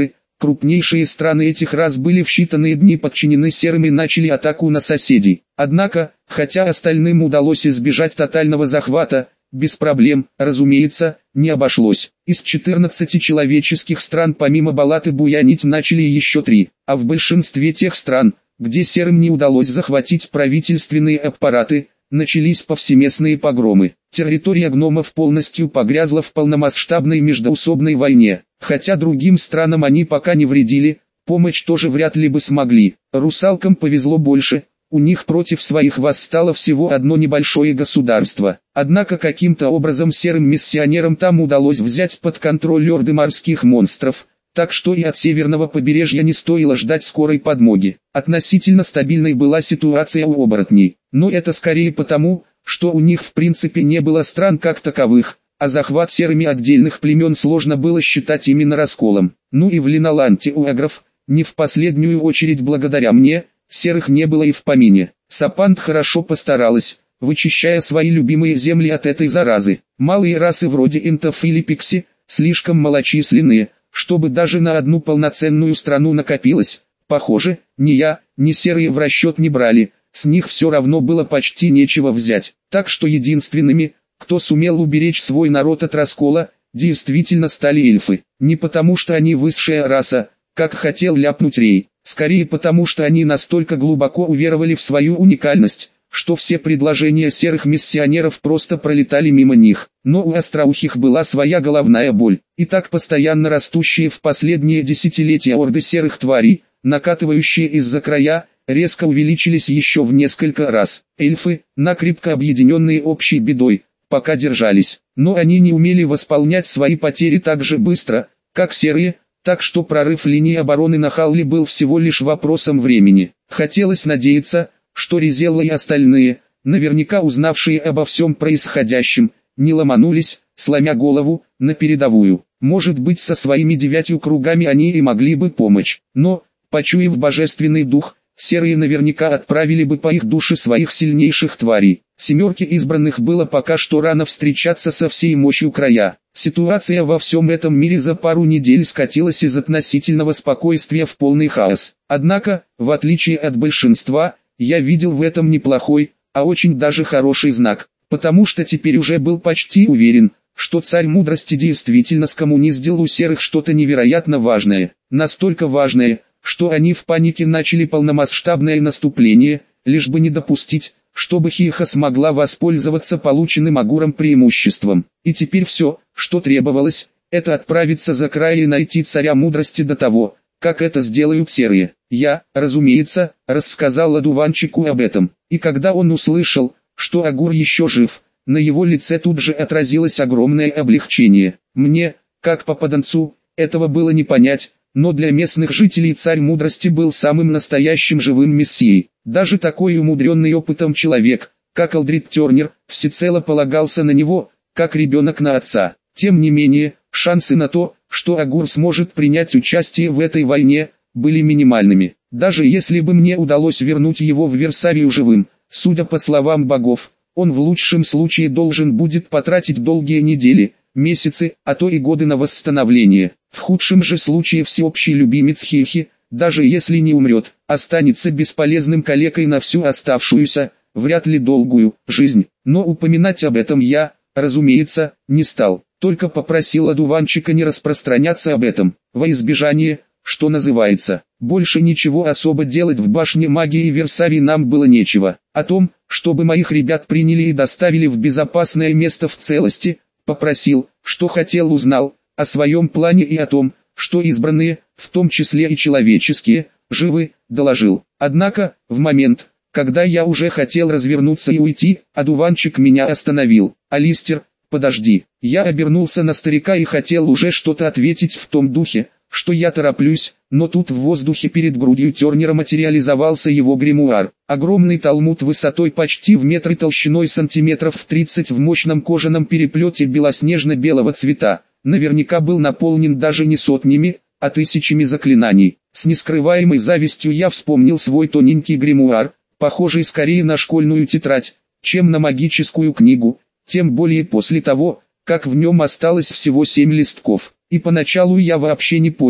Крупнейшие страны этих рас были в считанные дни подчинены серым и начали атаку на соседей. Однако, хотя остальным удалось избежать тотального захвата, без проблем, разумеется, не обошлось. Из 14 человеческих стран помимо Балаты буянить начали еще 3, а в большинстве тех стран, где серым не удалось захватить правительственные аппараты, начались повсеместные погромы. Территория гномов полностью погрязла в полномасштабной междоусобной войне. Хотя другим странам они пока не вредили, помочь тоже вряд ли бы смогли. Русалкам повезло больше, у них против своих восстало всего одно небольшое государство. Однако каким-то образом серым миссионерам там удалось взять под контроль орды морских монстров, так что и от северного побережья не стоило ждать скорой подмоги. Относительно стабильной была ситуация у оборотней, но это скорее потому, что у них в принципе не было стран как таковых, а захват серыми отдельных племен сложно было считать именно расколом. Ну и в Леноланте у эгров, не в последнюю очередь благодаря мне, серых не было и в помине. Сапант хорошо постаралась, вычищая свои любимые земли от этой заразы. Малые расы вроде интов или пикси, слишком малочисленные, чтобы даже на одну полноценную страну накопилось. Похоже, ни я, ни серые в расчет не брали, с них все равно было почти нечего взять. Так что единственными, кто сумел уберечь свой народ от раскола, действительно стали эльфы. Не потому что они высшая раса, как хотел ляпнуть Рей, скорее потому что они настолько глубоко уверовали в свою уникальность, что все предложения серых миссионеров просто пролетали мимо них. Но у остроухих была своя головная боль, и так постоянно растущие в последние десятилетия орды серых тварей, накатывающие из-за края, резко увеличились еще в несколько раз. Эльфы, накрепко объединенные общей бедой, пока держались, но они не умели восполнять свои потери так же быстро, как серые, так что прорыв линии обороны на Халле был всего лишь вопросом времени. Хотелось надеяться, что Ризелла и остальные, наверняка узнавшие обо всем происходящем, не ломанулись, сломя голову, на передовую. Может быть, со своими 9 кругами они и могли бы помочь, но, почуяв божественный дух, серые наверняка отправили бы по их душе своих сильнейших тварей. Семерке избранных было пока что рано встречаться со всей мощью края. Ситуация во всем этом мире за пару недель скатилась из относительного спокойствия в полный хаос. Однако, в отличие от большинства, я видел в этом неплохой, а очень даже хороший знак, потому что теперь уже был почти уверен, что царь мудрости действительно скоммуниздил у серых что-то невероятно важное. Настолько важное, что они в панике начали полномасштабное наступление, лишь бы не допустить, чтобы Хиха смогла воспользоваться полученным Агуром преимуществом. И теперь все, что требовалось, это отправиться за край и найти царя мудрости до того, как это сделают серые. Я, разумеется, рассказал одуванчику об этом, и когда он услышал, что Агур еще жив, на его лице тут же отразилось огромное облегчение. Мне, как попаданцу, этого было не понять, но для местных жителей царь мудрости был самым настоящим живым мессией. Даже такой умудренный опытом человек, как Алдрид Тернер, всецело полагался на него, как ребенок на отца. Тем не менее, шансы на то, что Агур сможет принять участие в этой войне, были минимальными. Даже если бы мне удалось вернуть его в Версавию живым, судя по словам богов, он в лучшем случае должен будет потратить долгие недели, месяцы, а то и годы на восстановление. В худшем же случае всеобщий любимец Хихи, даже если не умрет, останется бесполезным калекой на всю оставшуюся, вряд ли долгую, жизнь. Но упоминать об этом я, разумеется, не стал, только попросил одуванчика не распространяться об этом, во избежание, что называется. Больше ничего особо делать в башне магии Версавии нам было нечего. О том, чтобы моих ребят приняли и доставили в безопасное место в целости, попросил, что хотел узнал, о своем плане и о том, что избранные, в том числе и человеческие, живы, доложил. Однако, в момент, когда я уже хотел развернуться и уйти, одуванчик меня остановил. «Алистер, подожди». Я обернулся на старика и хотел уже что-то ответить в том духе, что я тороплюсь, но тут в воздухе перед грудью Тернера материализовался его гримуар. Огромный талмуд высотой почти в метр и толщиной сантиметров в 30 в мощном кожаном переплете белоснежно-белого цвета. Наверняка был наполнен даже не сотнями, а тысячами заклинаний. С нескрываемой завистью я вспомнил свой тоненький гримуар, похожий скорее на школьную тетрадь, чем на магическую книгу, тем более после того, как в нем осталось всего 7 листков. И поначалу я вообще не понял,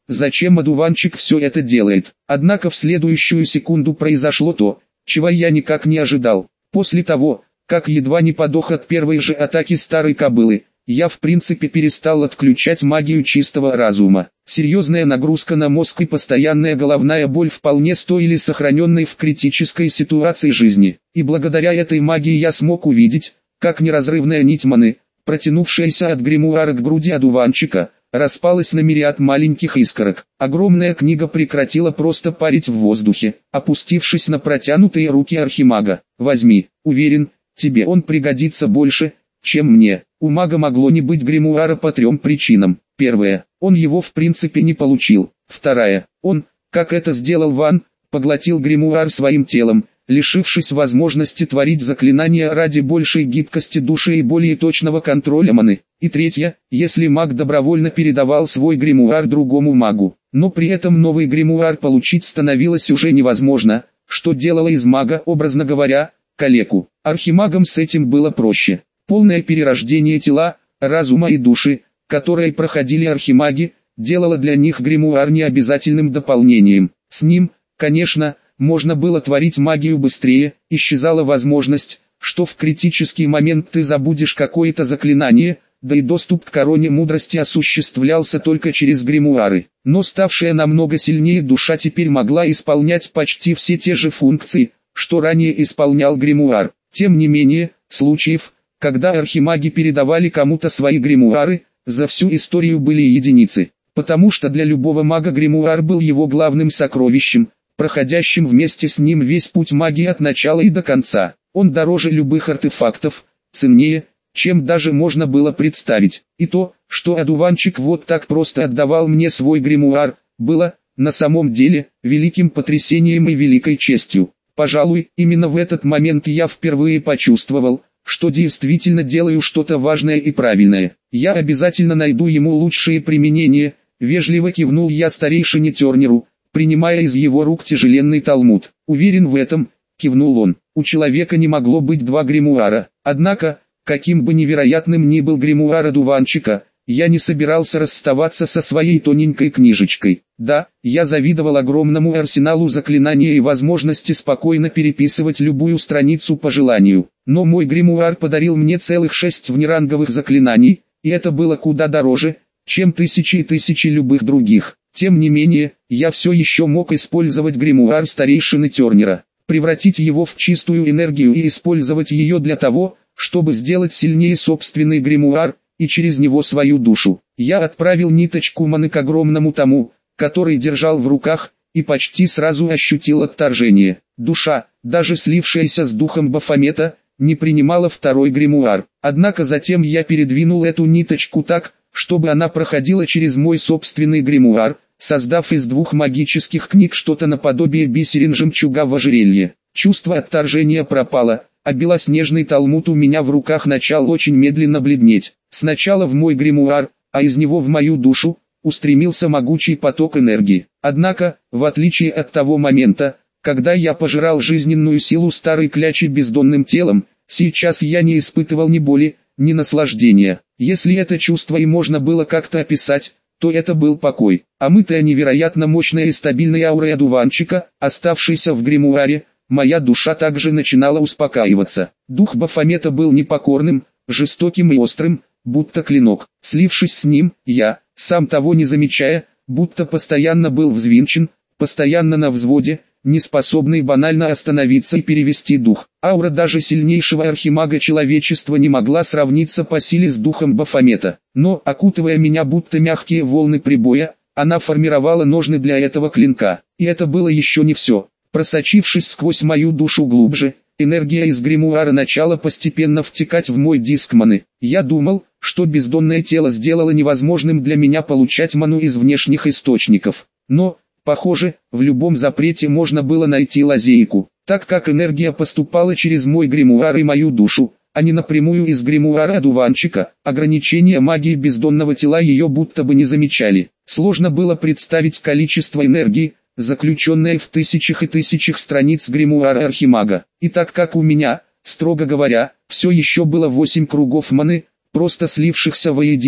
зачем одуванчик все это делает. Однако в следующую секунду произошло то, чего я никак не ожидал. После того, как едва не подох от первой же атаки старой кобылы, я в принципе перестал отключать магию чистого разума. Серьезная нагрузка на мозг и постоянная головная боль вполне стоили сохраненной в критической ситуации жизни. И благодаря этой магии я смог увидеть, как неразрывная нить маны, протянувшаяся от гримуара к груди одуванчика, распалась на мириад маленьких искорок. Огромная книга прекратила просто парить в воздухе, опустившись на протянутые руки архимага. «Возьми, уверен, тебе он пригодится больше, чем мне». У мага могло не быть гримуара по 3 причинам. Первая, он его в принципе не получил. Вторая, он, как это сделал Ван, поглотил гримуар своим телом, лишившись возможности творить заклинания ради большей гибкости души и более точного контроля маны. И третья, если маг добровольно передавал свой гримуар другому магу, но при этом новый гримуар получить становилось уже невозможно, что делало из мага, образно говоря, калеку. Архимагам с этим было проще. Полное перерождение тела, разума и души, которое проходили архимаги, делало для них гримуар необязательным дополнением. С ним, конечно, можно было творить магию быстрее, исчезала возможность, что в критический момент ты забудешь какое-то заклинание, да и доступ к короне мудрости осуществлялся только через гримуары. Но ставшая намного сильнее душа теперь могла исполнять почти все те же функции, что ранее исполнял гримуар. Тем не менее, случаев, когда архимаги передавали кому-то свои гримуары, за всю историю были единицы, потому что для любого мага гримуар был его главным сокровищем, проходящим вместе с ним весь путь магии от начала и до конца. Он дороже любых артефактов, ценнее, чем даже можно было представить. И то, что одуванчик вот так просто отдавал мне свой гримуар, было, на самом деле, великим потрясением и великой честью. Пожалуй, именно в этот момент я впервые почувствовал, что действительно делаю что-то важное и правильное. Я обязательно найду ему лучшие применения, вежливо кивнул я старейшине Тернеру, принимая из его рук тяжеленный талмуд. Уверен в этом, кивнул он. У человека не могло быть 2 гримуара. Однако, каким бы невероятным ни был гримуар одуванчика, я не собирался расставаться со своей тоненькой книжечкой. Да, я завидовал огромному арсеналу заклинания и возможности спокойно переписывать любую страницу по желанию. Но мой гримуар подарил мне целых 6 внеранговых заклинаний, и это было куда дороже, чем тысячи и тысячи любых других. Тем не менее, я все еще мог использовать гримуар старейшины Тернера, превратить его в чистую энергию и использовать ее для того, чтобы сделать сильнее собственный гримуар, и через него свою душу. Я отправил ниточку маны к огромному тому, который держал в руках, и почти сразу ощутил отторжение. Душа, даже слившаяся с духом Бафомета, не принимала второй гримуар. Однако затем я передвинул эту ниточку так, чтобы она проходила через мой собственный гримуар, создав из 2 магических книг что-то наподобие бисерин жемчуга в ожерелье. Чувство отторжения пропало, а белоснежный талмуд у меня в руках начал очень медленно бледнеть. Сначала в мой гримуар, а из него в мою душу, устремился могучий поток энергии. Однако, в отличие от того момента, когда я пожирал жизненную силу старой клячи бездонным телом, сейчас я не испытывал ни боли, ни наслаждения. Если это чувство и можно было как-то описать, то это был покой. Омытая невероятно мощной и стабильной аурой одуванчика, оставшейся в гримуаре, моя душа также начинала успокаиваться. Дух Бафомета был непокорным, жестоким и острым, будто клинок. Слившись с ним, я, сам того не замечая, будто постоянно был взвинчен, постоянно на взводе, не способный банально остановиться и перевести дух. Аура даже сильнейшего архимага человечества не могла сравниться по силе с духом Бафомета. Но, окутывая меня будто мягкие волны прибоя, она формировала ножны для этого клинка. И это было еще не все. Просочившись сквозь мою душу глубже, энергия из гримуара начала постепенно втекать в мой диск маны. Я думал, что бездонное тело сделало невозможным для меня получать ману из внешних источников. Но, похоже, в любом запрете можно было найти лазейку. Так как энергия поступала через мой гримуар и мою душу, а не напрямую из гримуара одуванчика, ограничения магии бездонного тела ее будто бы не замечали. Сложно было представить количество энергии, заключенное в тысячах и тысячах страниц гримуара архимага. И так как у меня, строго говоря, все еще было 8 кругов маны, просто слившихся воедино,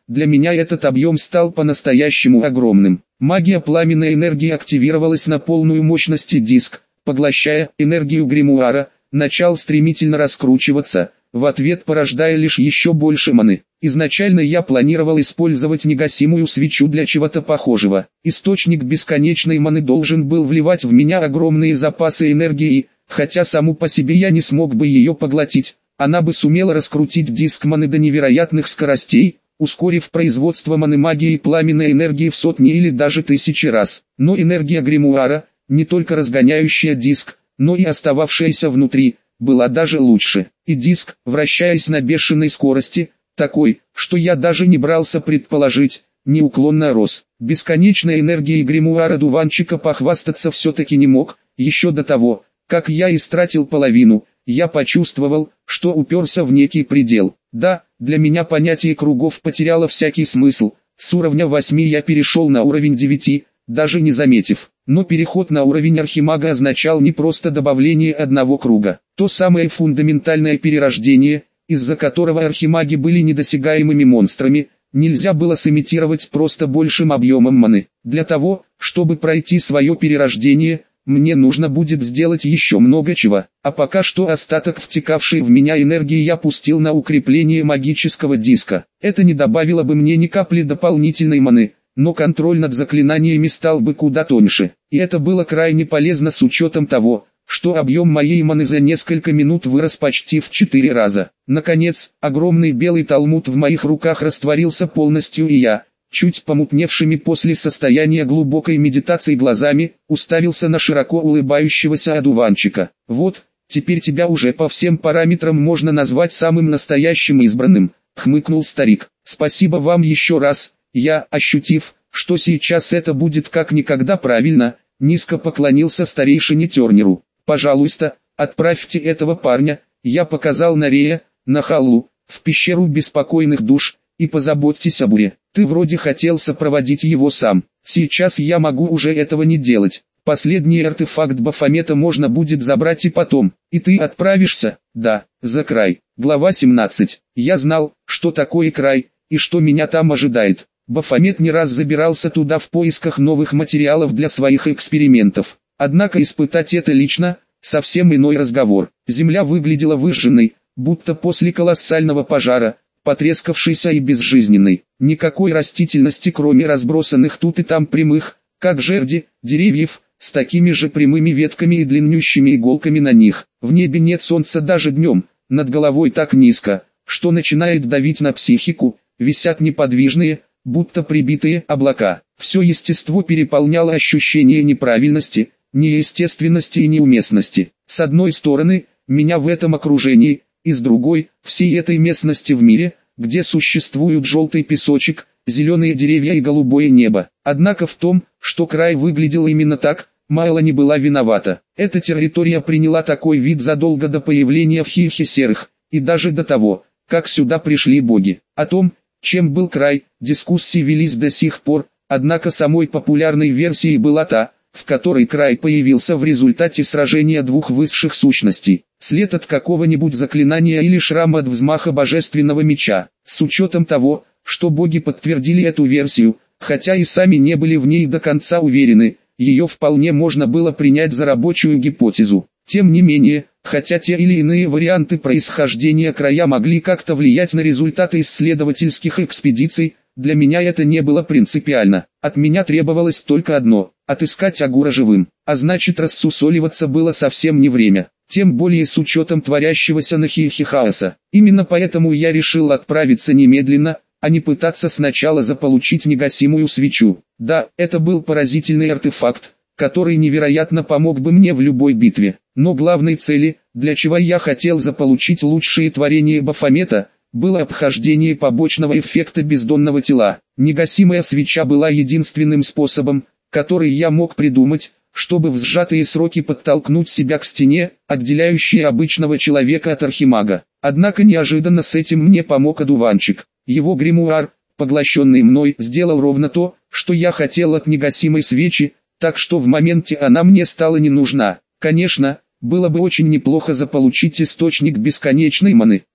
для меня этот объем стал по-настоящему огромным. Магия пламенной энергии активировалась на полную мощность, и диск, поглощая энергию гримуара, начал стремительно раскручиваться, в ответ порождая лишь еще больше маны. Изначально я планировал использовать негасимую свечу для чего-то похожего. Источник бесконечной маны должен был вливать в меня огромные запасы энергии, хотя саму по себе я не смог бы ее поглотить. Она бы сумела раскрутить диск маны до невероятных скоростей, ускорив производство маны магии и пламенной энергии в сотни или даже тысячи раз. Но энергия гримуара, не только разгоняющая диск, но и остававшаяся внутри, была даже лучше. И диск, вращаясь на бешеной скорости, такой, что я даже не брался предположить, неуклонно рос. Бесконечной энергией гримуара дуванчика похвастаться все-таки не мог. Еще до того, как я истратил половину, я почувствовал, что уперся в некий предел. Да, для меня понятие кругов потеряло всякий смысл. С уровня 8 я перешел на уровень 9, даже не заметив. Но переход на уровень архимага означал не просто добавление одного круга. То самое фундаментальное перерождение, из-за которого архимаги были недосягаемыми монстрами, нельзя было сымитировать просто большим объемом маны. Для того, чтобы пройти свое перерождение, мне нужно будет сделать еще много чего. А пока что остаток втекавшей в меня энергии я пустил на укрепление магического диска. Это не добавило бы мне ни капли дополнительной маны, но контроль над заклинаниями стал бы куда тоньше. И это было крайне полезно с учетом того, что объем моей маны за несколько минут вырос почти в 4 раза. Наконец, огромный белый талмуд в моих руках растворился полностью, и я, чуть помутневшими после состояния глубокой медитации глазами, уставился на широко улыбающегося одуванчика. «Вот, теперь тебя уже по всем параметрам можно назвать самым настоящим избранным», — хмыкнул старик. «Спасибо вам еще раз». Я, ощутив, что сейчас это будет как никогда правильно, низко поклонился старейшине Тернеру. «Пожалуйста, отправьте этого парня», я показал на Рея, на Халлу, в пещеру беспокойных душ, и позаботьтесь о Буре. Ты вроде хотел сопроводить его сам. Сейчас я могу уже этого не делать. Последний артефакт Бафомета можно будет забрать и потом. И ты отправишься? Да, за край. Глава 17. Я знал, что такое край, и что меня там ожидает. Бафомет не раз забирался туда в поисках новых материалов для своих экспериментов. Однако испытать это лично – совсем иной разговор. Земля выглядела выжженной, будто после колоссального пожара, потрескавшейся и безжизненной. Никакой растительности, кроме разбросанных тут и там прямых, как жерди, деревьев, с такими же прямыми ветками и длиннющими иголками на них. В небе нет солнца даже днем, над головой так низко, что начинает давить на психику, висят неподвижные, будто прибитые облака. Все естество переполняло ощущение неправильности, неестественности и неуместности. С одной стороны, меня в этом окружении, и с другой, всей этой местности в мире, где существуют желтый песочек, зеленые деревья и голубое небо. Однако в том, что край выглядел именно так, Майла не была виновата. Эта территория приняла такой вид задолго до появления в Хильхе серых, и даже до того, как сюда пришли боги. О том, чем был край, дискуссии велись до сих пор, однако самой популярной версией была та, в которой край появился в результате сражения двух высших сущностей. След от какого-нибудь заклинания или шрам от взмаха божественного меча. С учетом того, что боги подтвердили эту версию, хотя и сами не были в ней до конца уверены, ее вполне можно было принять за рабочую гипотезу. Тем не менее, хотя те или иные варианты происхождения края могли как-то влиять на результаты исследовательских экспедиций, для меня это не было принципиально. От меня требовалось только одно – отыскать Агура живым, а значит рассусоливаться было совсем не время. Тем более с учетом творящегося на Хильхе хаоса. Именно поэтому я решил отправиться немедленно, а не пытаться сначала заполучить негасимую свечу. Да, это был поразительный артефакт, который невероятно помог бы мне в любой битве. Но главной цели, для чего я хотел заполучить лучшие творения Бафомета, было обхождение побочного эффекта бездонного тела. Негасимая свеча была единственным способом, который я мог придумать, чтобы в сжатые сроки подтолкнуть себя к стене, отделяющей обычного человека от архимага. Однако неожиданно с этим мне помог одуванчик. Его гримуар, поглощенный мной, сделал ровно то, что я хотел от негасимой свечи, так что в моменте она мне стала не нужна. Конечно, было бы очень неплохо заполучить источник бесконечной маны, но,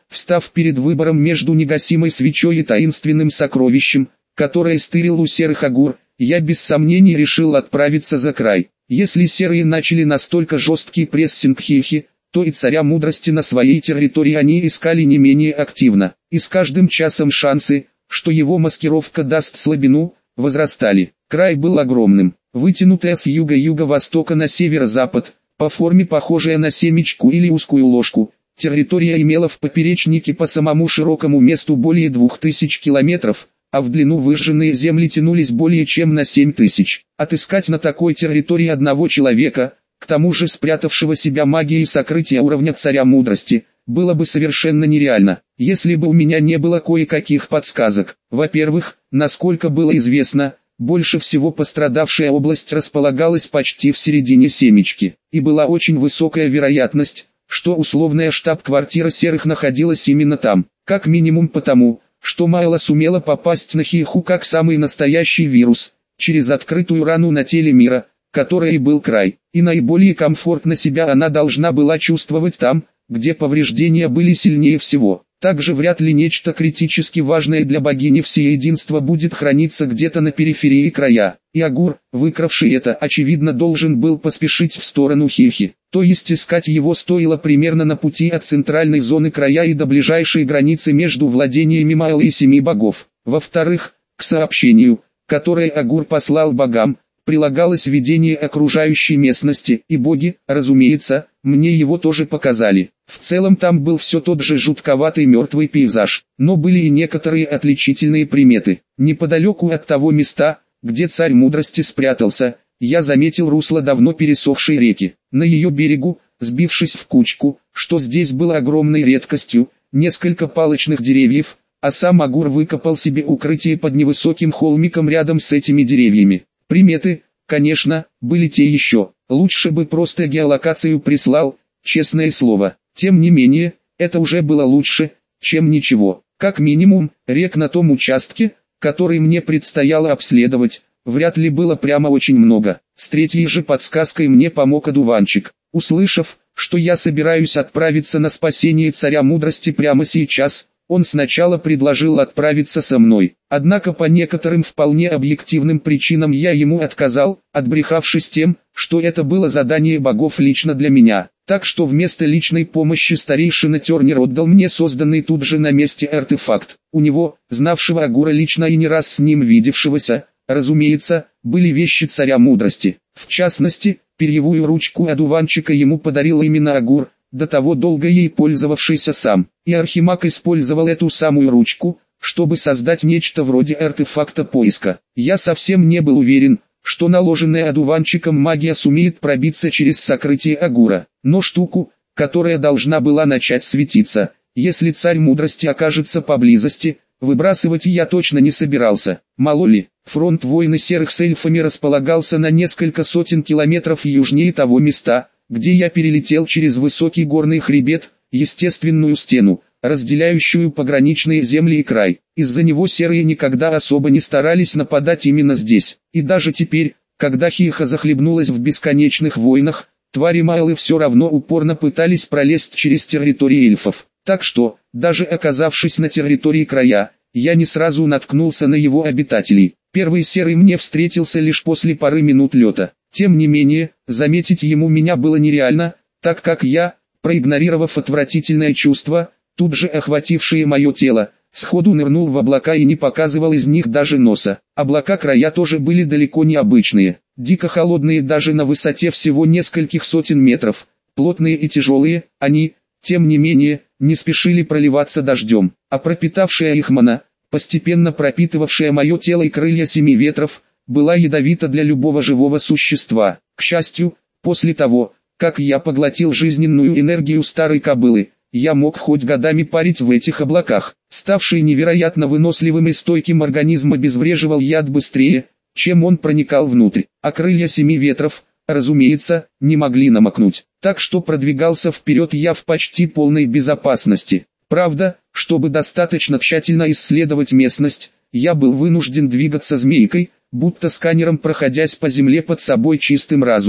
встав перед выбором между негасимой свечой и таинственным сокровищем, которое стырил у серых агур, я без сомнений решил отправиться за край. Если серые начали настолько жесткий прессинг Хихи, то и царя мудрости на своей территории они искали не менее активно, и с каждым часом шансы, что его маскировка даст слабину, возрастали. Край был огромным, вытянутая с юга-юго-востока на северо-запад, по форме похожая на семечку или узкую ложку. Территория имела в поперечнике по самому широкому месту более 2000 километров, а в длину выжженные земли тянулись более чем на 7000. Отыскать на такой территории одного человека, к тому же спрятавшего себя магией сокрытия уровня царя мудрости, было бы совершенно нереально, если бы у меня не было кое-каких подсказок. Во-первых, насколько было известно, больше всего пострадавшая область располагалась почти в середине семечки, и была очень высокая вероятность, что условная штаб-квартира серых находилась именно там, как минимум потому, что Майла сумела попасть на Хиху как самый настоящий вирус, через открытую рану на теле мира, которая и был край, и наиболее комфортно себя она должна была чувствовать там, где повреждения были сильнее всего. Также вряд ли нечто критически важное для богини всеединства будет храниться где-то на периферии края, и Агур, выкравший это, очевидно должен был поспешить в сторону Хихи, то есть искать его стоило примерно на пути от центральной зоны края и до ближайшей границы между владениями Майлы и Семи богов. Во-вторых, к сообщению, которое Агур послал богам, прилагалось видение окружающей местности, и боги, разумеется, мне его тоже показали. В целом там был все тот же жутковатый мертвый пейзаж, но были и некоторые отличительные приметы. Неподалеку от того места, где царь мудрости спрятался, я заметил русло давно пересохшей реки. На ее берегу, сбившись в кучку, что здесь было огромной редкостью, несколько палочных деревьев, а сам Агур выкопал себе укрытие под невысоким холмиком рядом с этими деревьями. Приметы, конечно, были те еще, лучше бы просто геолокацию прислал, честное слово. Тем не менее, это уже было лучше, чем ничего. Как минимум, рек на том участке, который мне предстояло обследовать, вряд ли было прямо очень много. С третьей же подсказкой мне помог одуванчик. Услышав, что я собираюсь отправиться на спасение царя мудрости прямо сейчас, он сначала предложил отправиться со мной. Однако по некоторым вполне объективным причинам я ему отказал, отбрехавшись тем, что это было задание богов лично для меня. Так что вместо личной помощи старейшина Тернер отдал мне созданный тут же на месте артефакт. У него, знавшего Агура лично и не раз с ним видевшегося, разумеется, были вещи царя мудрости. В частности, перьевую ручку одуванчика ему подарил именно Агур, до того долго ей пользовавшийся сам. И Архимаг использовал эту самую ручку, чтобы создать нечто вроде артефакта поиска. Я совсем не был уверен, что наложенная одуванчиком магия сумеет пробиться через сокрытие Агура. Но штуку, которая должна была начать светиться, если царь мудрости окажется поблизости, выбрасывать я точно не собирался. Мало ли, фронт войны серых с эльфами располагался на несколько сотен километров южнее того места, где я перелетел через высокий горный хребет, естественную стену, разделяющую пограничные земли и край. Из-за него серые никогда особо не старались нападать именно здесь. И даже теперь, когда Хиха захлебнулась в бесконечных войнах, твари Майлы все равно упорно пытались пролезть через территории эльфов. Так что, даже оказавшись на территории края, я не сразу наткнулся на его обитателей. Первый серый мне встретился лишь после пары минут лета. Тем не менее, заметить ему меня было нереально, так как я, проигнорировав отвратительное чувство, тут же охватившее мое тело, сходу нырнул в облака и не показывал из них даже носа. Облака края тоже были далеко не обычные, дико холодные даже на высоте всего нескольких сотен метров, плотные и тяжелые, они, тем не менее, не спешили проливаться дождем, а пропитавшая их мана, постепенно пропитывавшая мое тело и крылья семи ветров, была ядовита для любого живого существа. К счастью, после того, как я поглотил жизненную энергию старой кобылы, я мог хоть годами парить в этих облаках. Ставший невероятно выносливым и стойким организм обезвреживал яд быстрее, чем он проникал внутрь, а крылья семи ветров, разумеется, не могли намокнуть. Так что продвигался вперед я в почти полной безопасности. Правда, чтобы достаточно тщательно исследовать местность, я был вынужден двигаться змейкой, будто сканером проходясь по земле под собой чистым разумом.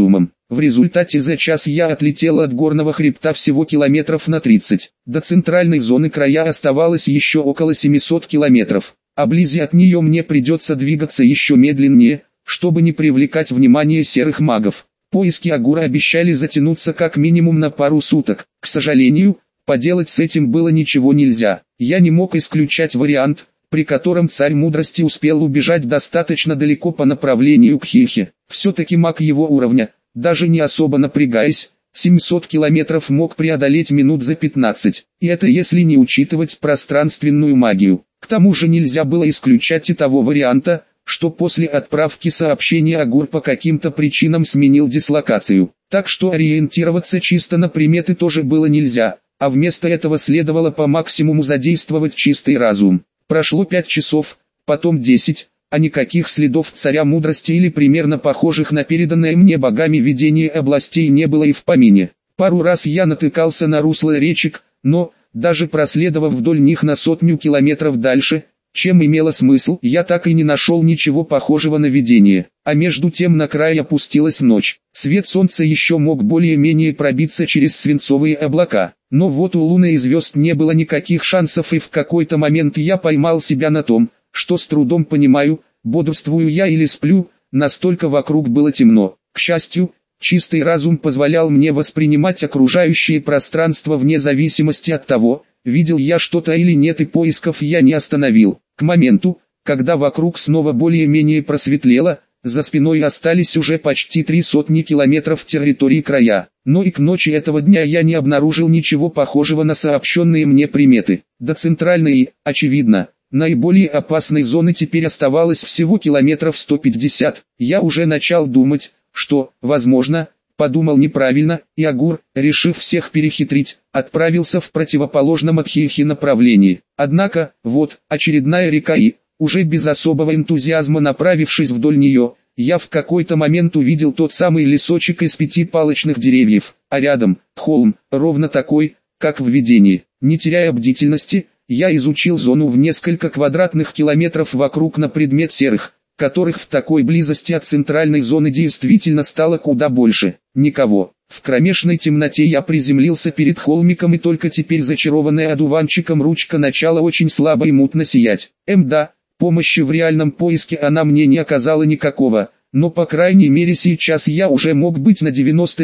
В результате за час я отлетел от горного хребта всего километров на 30. До центральной зоны края оставалось еще около 700 километров, а вблизи от нее мне придется двигаться еще медленнее, чтобы не привлекать внимание серых магов. Поиски Агура обещали затянуться как минимум на пару суток. К сожалению, поделать с этим было ничего нельзя. Я не мог исключать вариант, при котором царь мудрости успел убежать достаточно далеко по направлению к Хихе. Все-таки маг его уровня, даже не особо напрягаясь, 700 километров мог преодолеть минут за 15, и это если не учитывать пространственную магию. К тому же нельзя было исключать и того варианта, что после отправки сообщения Агур по каким-то причинам сменил дислокацию. Так что ориентироваться чисто на приметы тоже было нельзя, а вместо этого следовало по максимуму задействовать чистый разум. Прошло 5 часов, потом 10, а никаких следов царя мудрости или примерно похожих на переданное мне богами видение областей не было и в помине. Пару раз я натыкался на русло речек, но, даже проследовав вдоль них на 100 километров дальше, чем имело смысл, я так и не нашел ничего похожего на видение. А между тем на край опустилась ночь. Свет солнца еще мог более-менее пробиться через свинцовые облака. Но вот у луны и звезд не было никаких шансов, и в какой-то момент я поймал себя на том, что с трудом понимаю, бодрствую я или сплю, настолько вокруг было темно. К счастью, чистый разум позволял мне воспринимать окружающее пространство вне зависимости от того, видел я что-то или нет, и поисков я не остановил. К моменту, когда вокруг снова более-менее просветлело, за спиной остались уже почти 300 километров территории края. Но и к ночи этого дня я не обнаружил ничего похожего на сообщенные мне приметы. До центральной и, очевидно, наиболее опасной зоны теперь оставалось всего километров 150. Я уже начал думать, что, возможно, подумал неправильно, и Агур, решив всех перехитрить, отправился в противоположном от Хихи направлении. Однако, вот, очередная река и, уже без особого энтузиазма направившись вдоль нее, я в какой-то момент увидел тот самый лесочек из 5 палочных деревьев, а рядом, холм, ровно такой, как в видении. Не теряя бдительности, я изучил зону в несколько квадратных километров вокруг на предмет серых, которых в такой близости от центральной зоны действительно стало куда больше. Никого. В кромешной темноте я приземлился перед холмиком, и только теперь зачарованная одуванчиком ручка начала очень слабо и мутно сиять. Да, помощи в реальном поиске она мне не оказала никакого, но по крайней мере сейчас я уже мог быть на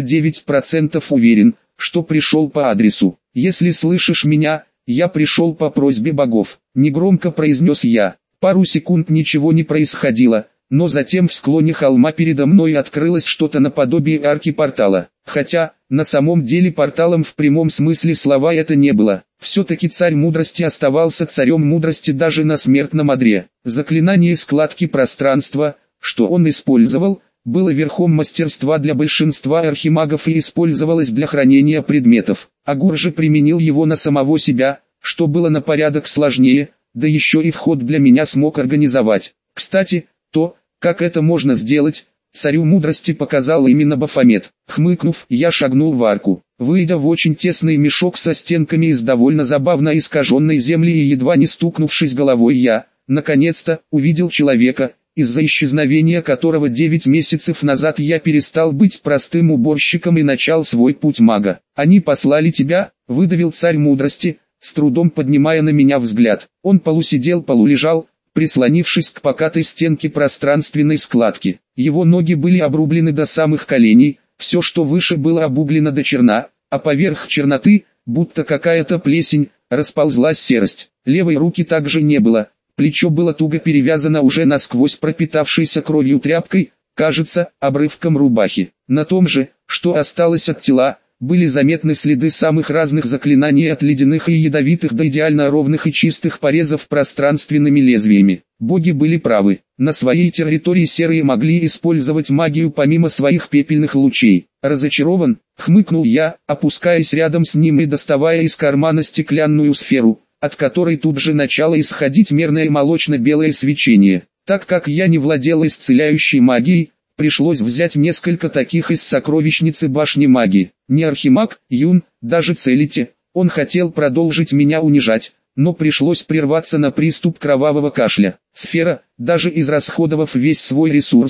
99% уверен, что пришел по адресу. «Если слышишь меня, я пришел по просьбе богов», — негромко произнес я. Пару секунд ничего не происходило, но затем в склоне холма передо мной открылось что-то наподобие арки портала. Хотя, на самом деле порталом в прямом смысле слова это не было. Все-таки царь мудрости оставался царем мудрости даже на смертном одре. Заклинание складки пространства, что он использовал, было верхом мастерства для большинства архимагов и использовалось для хранения предметов. Агур же применил его на самого себя, что было на порядок сложнее, да еще и вход для меня смог организовать. Кстати, то, как это можно сделать, царю мудрости показал именно Бафомет. Хмыкнув, я шагнул в арку, выйдя в очень тесный мешок со стенками из довольно забавно искаженной земли, и едва не стукнувшись головой я, наконец-то, увидел человека, из-за исчезновения которого 9 месяцев назад я перестал быть простым уборщиком и начал свой путь мага. «Они послали тебя», — выдавил царь мудрости, с трудом поднимая на меня взгляд. Он полусидел, полулежал, прислонившись к покатой стенке пространственной складки. Его ноги были обрублены до самых коленей, все что выше было обуглено до черна, а поверх черноты, будто какая-то плесень, расползлась серость. Левой руки также не было, плечо было туго перевязано уже насквозь пропитавшейся кровью тряпкой, кажется, обрывком рубахи. На том же, что осталось от тела, были заметны следы самых разных заклинаний, от ледяных и ядовитых до идеально ровных и чистых порезов пространственными лезвиями. Боги были правы. На своей территории серые могли использовать магию помимо своих пепельных лучей. «Разочарован?» — хмыкнул я, опускаясь рядом с ним и доставая из кармана стеклянную сферу, от которой тут же начало исходить мерное молочно-белое свечение. Так как я не владел исцеляющей магией, пришлось взять несколько таких из сокровищницы башни магии. Не архимаг, Юн, даже целите, он хотел продолжить меня унижать, но пришлось прерваться на приступ кровавого кашля. Сфера, даже израсходовав весь свой ресурс,